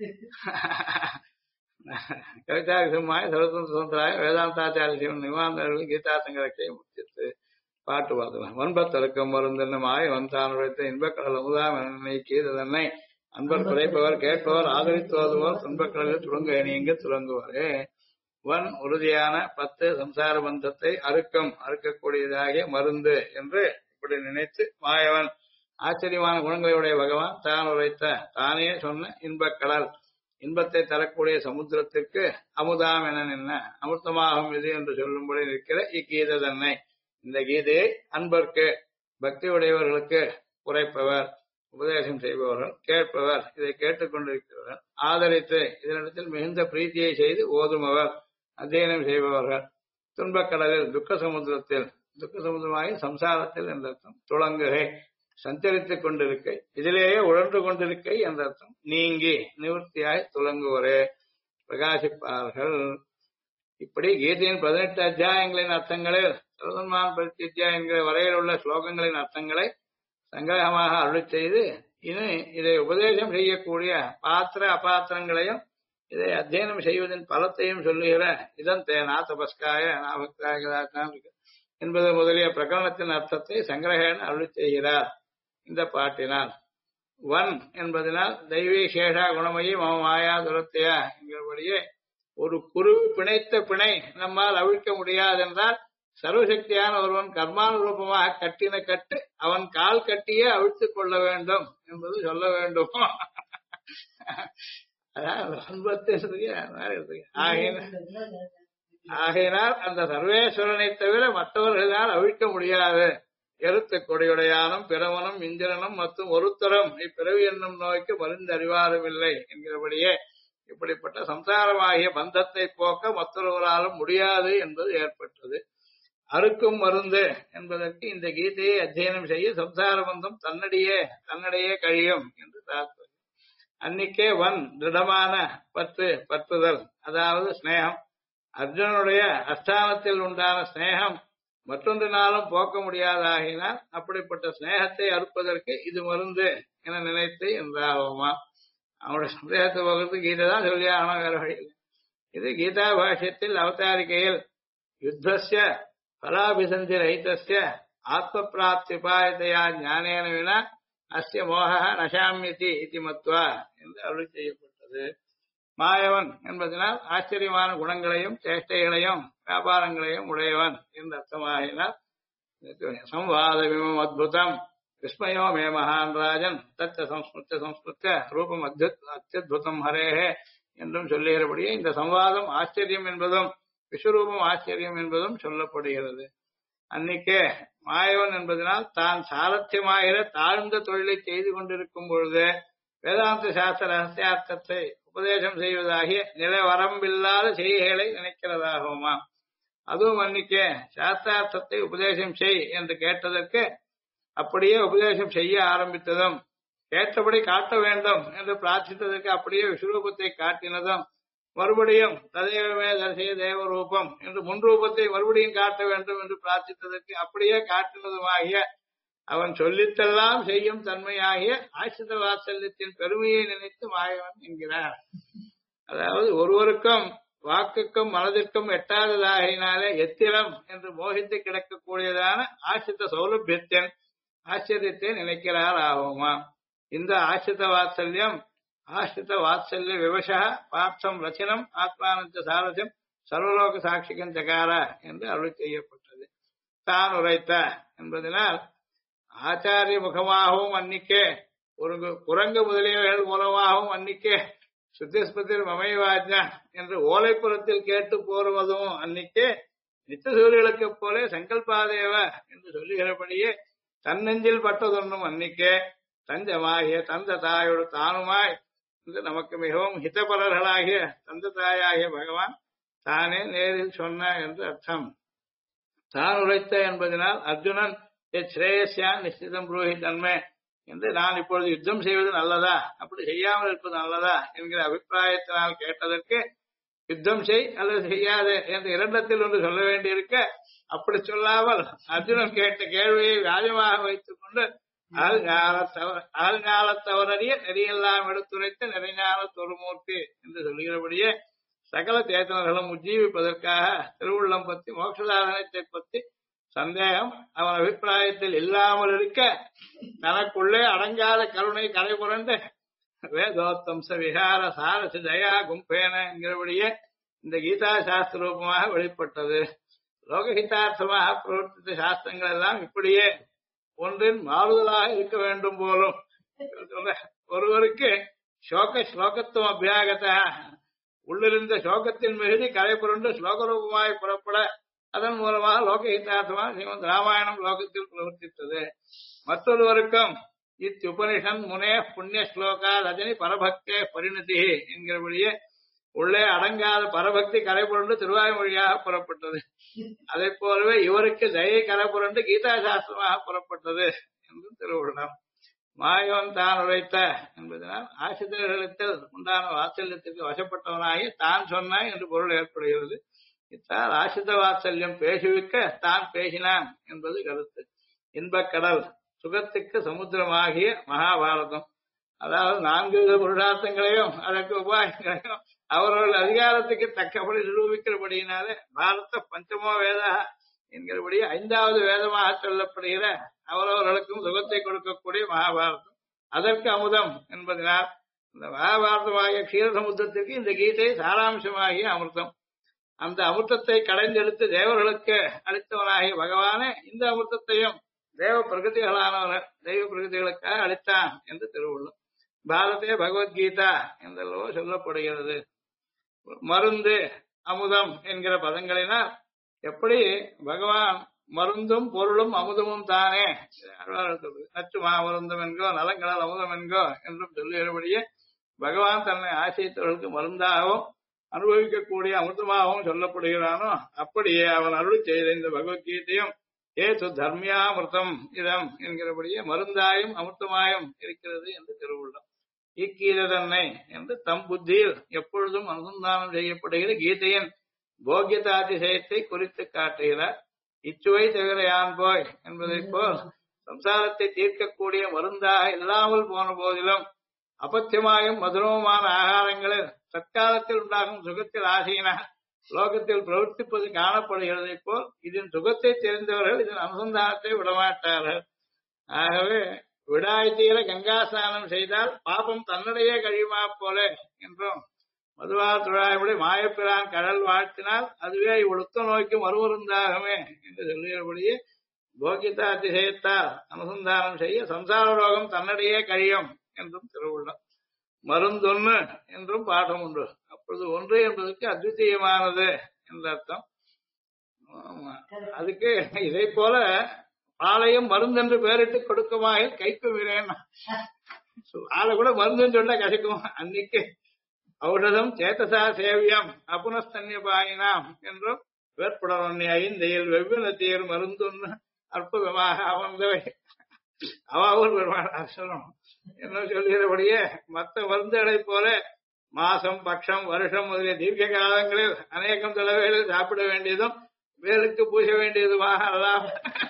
S1: கவிதாரி சிம்மாய சரஸ்வந்த சுந்தராய வேதாந்தாச்சாரிய சிவன் நிவாந்தர்கள் கீதா சங்கரத்தை முடித்து பாட்டு பார்த்துக்கலாம் வன்பத்தருக்கம் மருந்தென்ன மாய வந்தான் உழைத்த இன்பக்கடல் அமுதாம் நீக்கியது தன்னை அன்பர் குறைப்பவர் கேட்பவர் ஆதரித்துவதுவோர் துன்பக்கடலில் துளங்க நீங்க துளங்குவாரே வன் உறுதியான 10 சம்சார பந்தத்தை அறுக்கக்கூடியதாகிய மருந்து என்று இப்படி நினைத்து மாயவன் ஆச்சரியமான குணங்களுடைய பகவான் தான் உரைத்த தானே சொன்ன இன்பக்கடல் இன்பத்தை தரக்கூடிய சமுத்திரத்திற்கு அமுதாம் என நின்ன அமிர்தமாகும் இது என்று சொல்லும்படி நிற்கிற இக்கீத தன்னை இந்த கீதையை அன்பர்க்கு பக்தி உடையவர்களுக்கு உரைப்பவர் உபதேசம் செய்பவர்கள் கேட்பவர் இதை கேட்டுக்கொண்டிருக்கிறவர்கள் ஆதரித்து இதனிடத்தில் மிகுந்த பிரீத்தியை செய்து ஓதுமவர் அத்தியனம் செய்பவர்கள் துன்பக்கடலில் துக்க சமுத்திரமாகி சம்சாரத்தில் என்ற அர்த்தம் துளங்குகை சஞ்சரித்துக் கொண்டிருக்கை இதிலேயே உழன்று கொண்டிருக்கை என்ற அர்த்தம் நீங்கி நிவர்த்தியாய் துளங்குவரே பிரகாசிப்பார்கள் இப்படி கீதையின் 18 அத்தியாயங்களின் அர்த்தங்களில் சர்வன்மான் பிரத்யா என்கிற வரையில் உள்ள ஸ்லோகங்களின் அர்த்தங்களை சங்கிரகமாக அருள் செய்து இனி இதை உபதேசம் செய்யக்கூடிய பாத்திர அபாத்திரங்களையும் இதை அத்தியனம் செய்வதன் பலத்தையும் சொல்லுகிற இதன் தேனா தபஸ்காய நாபக்தாய என்பது முதலிய பிரகரணத்தின் அர்த்தத்தை சங்கிரகன் அருள் செய்கிறார் இந்த பாட்டினால் வன் என்பதனால் தெய்வீ சேஷா குணமயி மம மாயா துரத்தையா என்கிறபடியே ஒரு குருவி பிணைத்த பிணை நம்மால் அவிழ்க்க முடியாதென்றால் சர்வசக்தியான ஒருவன் கர்மானுரூபமாக கட்டின கட்டு அவன் கால் கட்டியே அவிழ்த்துக் கொள்ள வேண்டும் என்பது சொல்ல வேண்டும். ஆகையினால் அந்த சர்வேஸ்வரனை தவிர மற்றவர்களால் அவிழ்க்க முடியாது. எருத்து கொடியுடையானும் பிறவனும் இந்திரனும் மற்றும் ஒருத்தரும் இப்பிறவி என்னும் நோய்க்கு மருந்து அறிவாரும் இல்லை என்கிறபடியே இப்படிப்பட்ட சம்சாரமாகிய பந்தத்தை போக்க மற்றொருவராலும் முடியாது என்பது ஏற்பட்டது. அறுக்கும் மருந்து என்பதற்கு இந்த கீதையை அத்தியனம் செய்ய சம்சார பந்தம் தன்னடையே கழியும் என்று தாத்பரியம். அன்னிக்கே வன் திருடமான பற்றுதல், அதாவது ஸ்நேகம். அர்ஜுனனுடைய அஸ்தானத்தில் உண்டான ஸ்நேகம் மற்றொன்றினாலும் போக்க முடியாதாகினால் அப்படிப்பட்ட ஸ்நேகத்தை அறுப்பதற்கு இது மருந்து என நினைத்து என்றாகுமா. அவனுடைய சந்தேகத்தை போகிறது கீதை தான் சொல்லியா, ஆனால் வேற வழி. இது கீதா பாஷ்யத்தில் அவதாரிகையில் யுத்தஸ்ய பலாபிசந்தி ரஹிதஸ்ய ஆத்ம பிராப்தி உபாயத்தையா ஞானேன வினா அஸ்ய மோக நசாமியதி இதி மத்வா என்று அருள் செய்யப்பட்டது. மாயவன் என்பதனால் ஆச்சரியமான குணங்களையும் சேஷ்டைகளையும் வியாபாரங்களையும் உடையவன் என்று அர்த்தமாகினால் சம்வாதமிமம் அத்புதம் விஸ்மயோ மே மகான் ராஜன் தத்த சம்ஸ்கிருத்த ரூபம் அத்யுதம் ஹரேஹே என்றும் சொல்லுகிறபடியே இந்த சம்வாதம் ஆச்சரியம் என்பதும் விஸ்வரூபம் ஆச்சரியம் என்பதும் சொல்லப்படுகிறது. அன்னிக்கே மாயவன் என்பதனால் தான் சாரத்தியமாகிற தாழ்ந்த தொழிலை செய்து கொண்டிருக்கும் பொழுது வேதாந்த சாஸ்திர ரகசியார்த்தத்தை உபதேசம் செய்வதாகிய நிலவரம்பில்லாத செய்கைகளை நினைக்கிறதாகுமா. அதுவும் அன்னிக்கே சாஸ்திரார்த்தத்தை உபதேசம் செய் என்று கேட்டதற்கு அப்படியே உபதேசம் செய்ய ஆரம்பித்ததும், கேட்டபடி காட்ட வேண்டும் என்று பிரார்த்தித்ததற்கு அப்படியே விஸ்வரூபத்தை காட்டினதும், மறுபடியும் ததேவமே தரிசிய தேவரூபம் என்று முன்ரூபத்தை மறுபடியும் காட்ட வேண்டும் என்று பிரார்த்தித்ததற்கு அப்படியே காட்டினதுமாகிய அவன் சொல்லித்தெல்லாம் செய்யும் தன்மையாகிய ஆசிரித வாத்சல்யத்தின் பெருமையை நினைத்து மாயவன் என்கிறார். அதாவது ஒருவருக்கும் வாக்குக்கும் மனதிற்கும் எட்டாததாகினாலே எத்திரம் என்று மோகித்து கிடக்கக்கூடியதான ஆசிரித சௌலபியத்தின் ஆச்சரியத்தை நினைக்கிறார் ஆகுமா. இந்த ஆசிரித வாத்சல்யம் ஆசிரித வாத்சல்ய விவசா பார்த்தம் ரச்சனம் ஆத்மானந்த சாரதியம் சர்வலோக சாட்சிகம் ஜகார என்று அருள் செய்யப்பட்டது. தான் உரைத்த என்பதனால் ஆச்சாரிய முகமாகவும் அன்னிக்கே ஒரு குரங்கு முதலியவர்கள் மூலமாகவும் அன்னிக்கே சுத்திஸ்பத்திர் மமைவாஜா என்று ஓலைப்புறத்தில் கேட்டு போருவதும் அன்னைக்கே நித்த சூரியர்களுக்கு போலே சங்கல்பாதேவ என்று சொல்லுகிறபடியே தன்னெஞ்சில் பட்டதொன்னும் அன்னிக்கே தஞ்சமாகிய தந்த தாயோடு தானுமாய் என்று நமக்கு மிகவும் ஹிதபரர்களாகிய தந்த தாயாகிய பகவான் தானே நேரில் சொன்ன என்று அர்த்தம். தான் உரைத்த என்பதனால் அர்ஜுனன் ஸ்ரேயஸ்யான் நிச்சிதம் புரோஹி தன்மை என்று நான் இப்பொழுது யுத்தம் செய்வது நல்லதா அப்படி செய்யாமல் இருப்பது நல்லதா என்கிற அபிப்பிராயத்தினால் கேட்டதற்கு யுத்தம் செய் அல்லது செய்யாதே என்று இரண்டத்தில் ஒன்று சொல்ல வேண்டியிருக்க அப்படி சொல்லாமல் அர்ஜுனன் கேட்ட கேள்வியை வியாஜமாக வைத்துக் கொண்டு அகழ்காலத்தவரறிய நெறியெல்லாம் எடுத்துரைத்த நிறைஞான தொருமூர்த்தி என்று சொல்கிறபடியே சகல சேத்தனர்களும் உஜ்ஜீவிப்பதற்காக திருவுள்ளம் பற்றி மோட்சசாதனத்தை பற்றி சந்தேகம் அவன் அபிப்பிராயத்தில் இல்லாமல் இருக்க தனக்குள்ளே அடங்காத கருணை கரை புரண்டு வேதோத்தம்ச விகார சாரசி தயா கும்பேன என்கிறபடியே இந்த கீதா சாஸ்திர ரூபமாக வெளிப்பட்டது. லோகஹிதார்த்தமாக பிரவர்த்தித்த சாஸ்திரங்கள் எல்லாம் இப்படியே ஒன்றின் மாறுதலாக இருக்க வேண்டும் போலும். ஒருவருக்கு ஸ்லோகத்துவம் அபியாகத்த உள்ளிருந்த ஸ்லோகத்தின் மிகுதி கரை புரண்டு ஸ்லோக ரூபமாய் புறப்பட அதன் மூலமாக லோகஹிதார்த்தமாக ஸ்ரீமத் ராமாயணம் லோகத்தில் பிரவர்த்தித்தது. மற்றொருவருக்கும் இத்துபனிஷன் முனே புண்ணிய ஸ்லோகா ரஜனி பரபக்தே பரிணதி என்கிறபடியே உள்ளே அடங்காத பரபக்தி கரைபுரண்டு திருவாய்மொழியாக புறப்பட்டது. அதை போலவே இவருக்கு தயை கரைபுரண்டு கீதா சாஸ்திரமாக புறப்பட்டது என்று திருவுள்ளம். மாயோன் தான் உரைத்த என்பதனால் ஆசிரியர்களிடத்தில் உண்டான வாத்சல்யத்திற்கு வசப்பட்டவனாகி தான் சொன்னாய் என்று பொருள் ஏற்படுகிறது. இத்தால் ஆசிரித வாத்சல்யம் பேசுவிக்க தான் பேசினான் என்பது கருத்து. இன்பக்கடல் சுகத்துக்கு சமுத்திரமாகிய மகாபாரதம், அதாவது 4 வித புருஷார்த்தங்களையும் அதற்கு உபாயங்களையும் அவர்கள் அதிகாரத்துக்கு தக்கபடி நிரூபிக்கிறபடியினாலே பாரத பஞ்சமோ வேதா என்கிறபடி 5வது வேதமாக சொல்லப்படுகிற அவரவர்களுக்கும் சுகத்தை கொடுக்கக்கூடிய மகாபாரதம் அதற்கு அமுதம் என்பதனால் இந்த மகாபாரதமாகிய க்ஷீரசமுத்திரத்திற்கு இந்த கீதை சாராம்சமாகிய அமிர்தம். அந்த அமிர்தத்தை கடைந்தெடுத்து தேவர்களுக்கு அளித்தவனாகிய பகவானே இந்த அமிர்தத்தையும் தேவ பிரகிருதிகளானவர்கள் தெய்வ பிரகிருதிகளுக்காக அளித்தான் என்று திருவுள்ளம். பாரதே பகவத்கீதா என்றல்லவோ சொல்லப்படுகிறது. மருந்து அமுதம் என்கிற பதங்களினால் எப்படி பகவான் மருந்தும் பொருளும் அமுதமும் தானே நச்சு மாமருந்தம் என்கோ நலங்கடல் அமுதம் என்கோ என்றும் சொல்லுகிறபடியே பகவான் தன்னை ஆசைத்தவர்களுக்கு மருந்தாகவும் அனுபவிக்கக்கூடிய அமிர்தமாகவும் சொல்லப்படுகிறானோ அப்படியே அவன் அருள் செய்த இந்த பகவத்கீதையும் ஏது தர்மியாமிருத்தம் இதம் என்கிறபடியே மருந்தாயும் அமிர்தமாயும் இருக்கிறது என்று திருவுள்ளம். இக்கீதை தன்னை என்று தம் புத்தியில் எப்பொழுதும் அனுசந்தானம் செய்யப்படுகிற கீதையின் போக்கியதாதிசயத்தை குறித்து காட்டுகிறார். இச்சுவை தவிர யான் போய் என்பதை போல் சம்சாரத்தை தீர்க்கக்கூடிய மருந்தாக இல்லாமல் போன போதிலும் அபத்தியமாயும் மதுரமுமான ஆகாரங்களில் தற்காலத்தில் உண்டாகும் சுகத்தில் ஆசையினால் லோகத்தில் பிரவர்த்திப்பது காணப்படுகிறதை போல் இதன் சுகத்தை தெரிந்தவர்கள் இதன் அனுசந்தானத்தை விடமாட்டார்கள். ஆகவே விடாய் தீர கங்கா ஸ்நானம் செய்தால் பாபம் தன்னிடையே கழியுமா போல என்றும் மதுவா துழாய்படி மாயப்பிரான் கடல் வாழ்த்தினால் அதுவே இவ்வளத்த நோய்க்கு மறுமருந்தாகுமே என்று சொல்லுகிறபடியே போகிதா அதிசயத்தால் அனுசந்தானம் செய்ய சம்சார ரோகம் தன்னிடையே கழியும் என்றும் திருவுள்ளம். மருந்தொன்னு என்றும் பாடம் உண்டு. அப்பொழுது ஒன்று என்பதற்கு அத்விதீயமானது என்ற அர்த்தம். அதுக்கு இதை போல பாலையும் மருந்தென்று பெயரிட்டு கொடுக்குமாயில் கைக்கு வீரேன் ஆளை கூட மருந்துன்னு சொன்னா கசக்கும். அன்னைக்கு ஔஷதம் சேத்தசா சேவியம் அபுனஸ்தன்யபாயினாம் என்றும் வேற்புடனொன்னி ஐந்தையில் வெவ்வின தீர் மருந்தொன்னு அற்புதமாக அமர்ந்தவை அவாவூர் பெருமாள் சொல்லணும் என்ன சொல்கிறபடியே மற்ற மருந்துகளை போல மாசம் பட்சம் வருஷம் முதலிய தீர்க்க காலங்களில் அநேகம் தடவைகளில் சாப்பிட வேண்டியதும் வேலுக்கு பூச வேண்டியதுமாக அல்லாம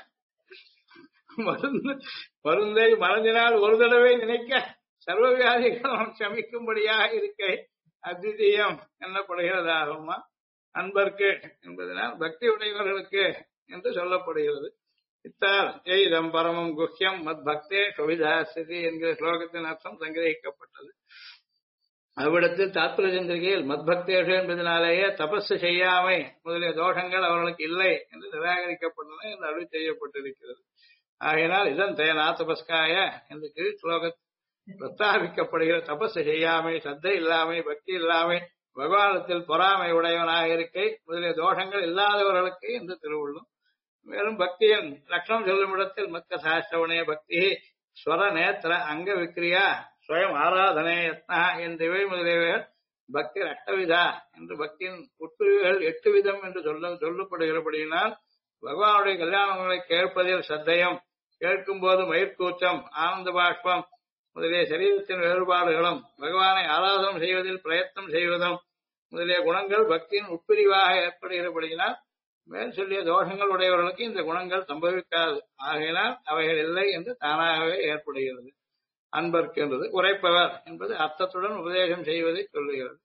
S1: மருந்தை மறந்தினால் ஒரு தடவை நினைக்க சர்வ வியாதிகளும் சமிக்கும்படியாக இருக்கை அத்விதீயம் என்னப்படுகிறதாகுமா அன்பர்க்கு என்பதனால் பக்தி உடையவர்களுக்கு என்று சொல்லப்படுகிறது. இத்தால் எய்தம் பரமம் குஹ்யம் மத் பக்தே கவிதாஸ்தி என்கிற ஸ்லோகத்தின் அர்த்தம் சங்கிரகிக்கப்பட்டது. அவ்விடத்தில் தாத்பரிய சந்திரிகையில் மத்பக்தேஷு என்பதனாலேயே தபஸ் செய்யாமை முதலிய தோஷங்கள் அவர்களுக்கு இல்லை என்று நிராகரிக்கப்பட்டன என்று அருள் செய்யப்பட்டிருக்கிறது. ஆகையினால் இதன் தேனா தபஸ்காய என்று கீழ் ஸ்லோக பிரஸ்தாபிக்கப்படுகிற தபஸ் செய்யாமை, சத்தை இல்லாமை, பக்தி இல்லாமை, பகவானத்தில் பொறாமை உடையவனாக இருக்கை முதலிய தோஷங்கள் இல்லாதவர்களுக்கு இந்த திருவுள்ளம். மேலும் பக்தியின் லட்சணம் சொல்லும் இடத்தில் மக்க சாஸ்திரவனே பக்தி ஸ்வர நேத்திர அங்க விக்ரியா ஸ்வயம் ஆராதனை யத்னா என்றவை முதலியவைகள் பக்தி அட்டவிதா என்று பக்தியின் உட்பிரிவுகள் 8 விதம் என்று சொல்லப்படுகிறபடியினால் பகவானுடைய கல்யாணங்களை கேட்பதில் சத்தையும், கேட்கும் போது மயிர்கூச்சம், ஆனந்த பாஷ்பம் முதலிய சரீரத்தின் வேறுபாடுகளும், பகவானை ஆராதனம் செய்வதில் பிரயத்னம் செய்வதும் முதலிய குணங்கள் பக்தியின் உட்பிரிவாக ஏற்படுகிறபடியினால் மேல் சொல்லிய தோஷங்கள் உடையவர்களுக்கு இந்த குணங்கள் சம்பவிக்காது. ஆகையினால் அவைகள் இல்லை என்று தானாகவே ஏற்படுகிறது. அன்பர்க்கு என்பது உரைப்பவர் என்பது அர்த்தத்துடன் உபதேசம் செய்வதை சொல்லுகிறது.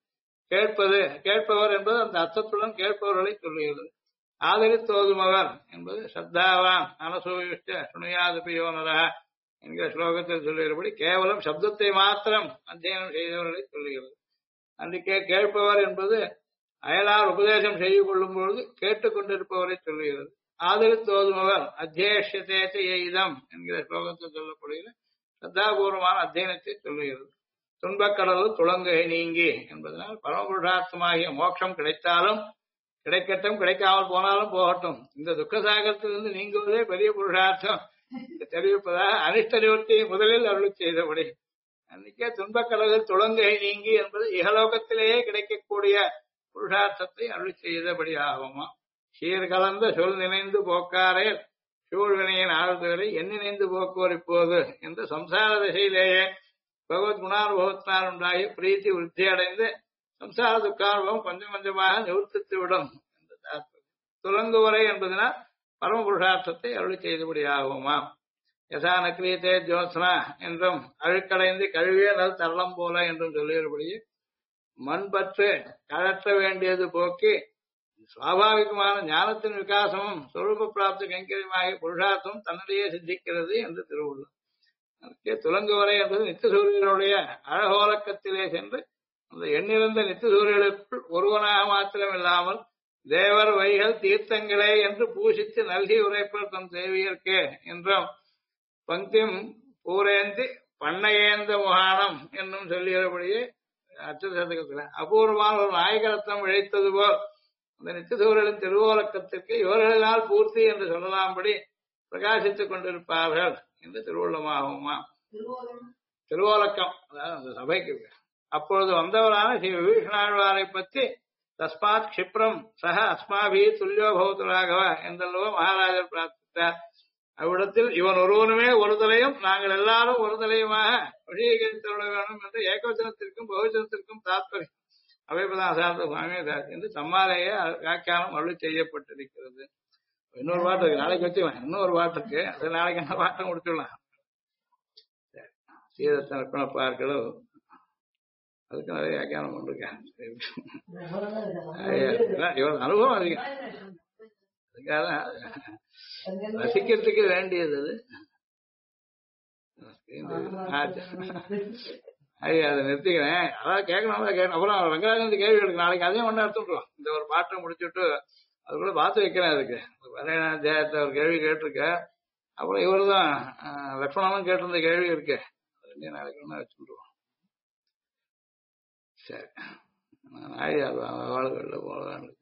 S1: கேட்பவர் என்பது அந்த அர்த்தத்துடன் கேட்பவர்களை சொல்லுகிறது. ஆதரித்தோதுமவர் என்பது சத்தாவான் அனசூயுஷ்ட சுனியாதுபியோனரா என்கிற ஸ்லோகத்தில் சொல்லுகிறபடி கேவலம் சப்தத்தை மாத்திரம் அத்தியனம் செய்தவர்களை சொல்லுகிறது. அன்றைக்கே கேட்பவர் என்பது அயலார் உபதேசம் செய்து கொள்ளும் பொழுது கேட்டுக்கொண்டிருப்பவரை சொல்லுகிறது. ஆதரித்தோதுமவர் அத்தியேஷத்தேச்ச இதம் என்கிற ஸ்லோகத்தில் சொல்லப்படுகிற சத்தாபூர்வமான அத்தியனத்தை சொல்லுகிறது. துன்பக்கடல் துளங்கை நீங்கி என்பதனால் பரமபுருஷார்த்தமாகிய மோட்சம் கிடைத்தாலும் கிடைக்கட்டும், கிடைக்காமல் போனாலும் போகட்டும், இந்த துக்கசாகத்திலிருந்து நீங்குவதே பெரிய புருஷார்த்தம் தெரிவிப்பதாக அனிஷ்ட நிவர்த்தியை முதலில் அருள் செய்தபடி அன்னைக்கே துன்பக்கடலில் துளங்கை நீங்கி என்பது இகலோகத்திலேயே கிடைக்கக்கூடிய புருஷார்த்தத்தை அருள் செய்தபடி ஆகுமா. சீர்கலந்த சொல் நினைந்து போக்காரே சூழ்வினையின் ஆழ்ந்தவரை எண்ணிணைந்து போக்குவர் இப்போது என்று சம்சார திசையிலேயே பகவத் குணானுபவத்தினால் உண்டாகி பிரீத்தி விருத்தி அடைந்து சம்சார துக்கானுபவம் கொஞ்சம் கொஞ்சமாக நிவர்த்தித்து விடும் என்று தாற்பயம். துலங்குவரை என்பதனால் பரம புருஷார்த்தத்தை அருள் செய்தபடி ஆகுமா. யசா நக்ரியத்தே ஜோத்ஸ்னா என்றும் அழுக்கடைந்து கழுவிய நல் தரளம் போல என்றும் சொல்லுகிறபடியே மண்பற்று கழற்ற வேண்டியது போக்கி சுவாபாவிகமான ஞானத்தின் விகாசமும் சொரூப பிராப்தி கைங்கரியமாகிய புருஷார்த்தம் தன்னிடையே சித்திக்கிறது என்று திருவுள்ளம். அதற்கே துலங்குவரை என்பது நித்தியசூரியனுடைய அழகோலக்கத்திலே சென்று அந்த எண்ணிறந்த நித்தியசூரியர்களுக்குள் ஒருவனாக மாத்திரம் இல்லாமல் தேவர் வைகள் தீர்த்தங்களே என்று பூசித்து நல்கி உரைப்பர் தம் தேவியர்க்கே என்றும் பங்கிம் பூரேந்தி பண்ணையேந்த முகாணம் என்னும் சொல்லுகிறபடியே அச்சசதகத்தில் அபூர்வமான ஒரு நாயகரத்தம் இழைத்தது போல் அந்த நித்தியசூரியலின் திருவோலக்கத்திற்கு இவர்களால் பூர்த்தி என்று சொல்லலாம்படி பிரகாசித்துக் கொண்டிருப்பார்கள் என்று திருவுள்ளமாகுமா. திருவோலக்கம் அதாவது அந்த சபைக்கு அப்பொழுது வந்தவரான ஸ்ரீ விபீஷணாழ்வாரை பற்றி தஸ்மாத் க்ஷிப்ரம் சக அஸ்மாபி துல்லியோ பௌத்துராகவ என்றல்லவோ மகாராஜர் பிரார்த்தித்தார். அவ்விடத்தில் இவன் ஒருவனுமே ஒரு தலையும் நாங்கள் எல்லாரும் ஒரு தலையுமாக விஷயீகரித்துள்ள வேணும் என்று ஏகவச்சனத்திற்கும் பகுஜனத்திற்கும் தாத்பரியம் அவைபதான் சார்ந்த சுவாமி என்று சம்மாலேயே வியாக்கியானம் அருள் செய்யப்பட்டிருக்கிறது. இன்னொரு பாட்டு இருக்கு, நாளைக்கு வச்சுக்கலாம். இன்னொரு பாட்டு இருக்கு, அது நாளைக்கு என்ன பாட்டை முடிச்சுடலாம். சீதத்தன பார்க்கலும் அதுக்கு நிறைய வியாக்கியானம் கொண்டிருக்கேன். இவன் அனுபவம் அதிகம், அதுக்காக ரசிக்கிறதுக்கு வேண்டியது அது. அதை நிறுத்திக்கிறேன். அதான் கேட்கணும் கேட்கணும். அப்புறம் ரங்கராஜன் கேள்வி எடுக்க நாளைக்கு அதையும் ஒண்ணு எடுத்துட்டுருவோம். இந்த ஒரு பாட்டை முடிச்சுட்டு அது கூட பார்த்து வைக்கிறேன். அதுக்கு 17ஆம் அத்தியாயத்தை ஒரு கேள்வி கேட்டிருக்க. அப்புறம் இவரு தான் லக்ஷ்மணனும் கேட்டிருந்த கேள்வி இருக்கு. அது நாளைக்கு ஒண்ணு வச்சுட்டுருவோம். சரி, நான் ஆழி வாழ்களில் போகலாம்.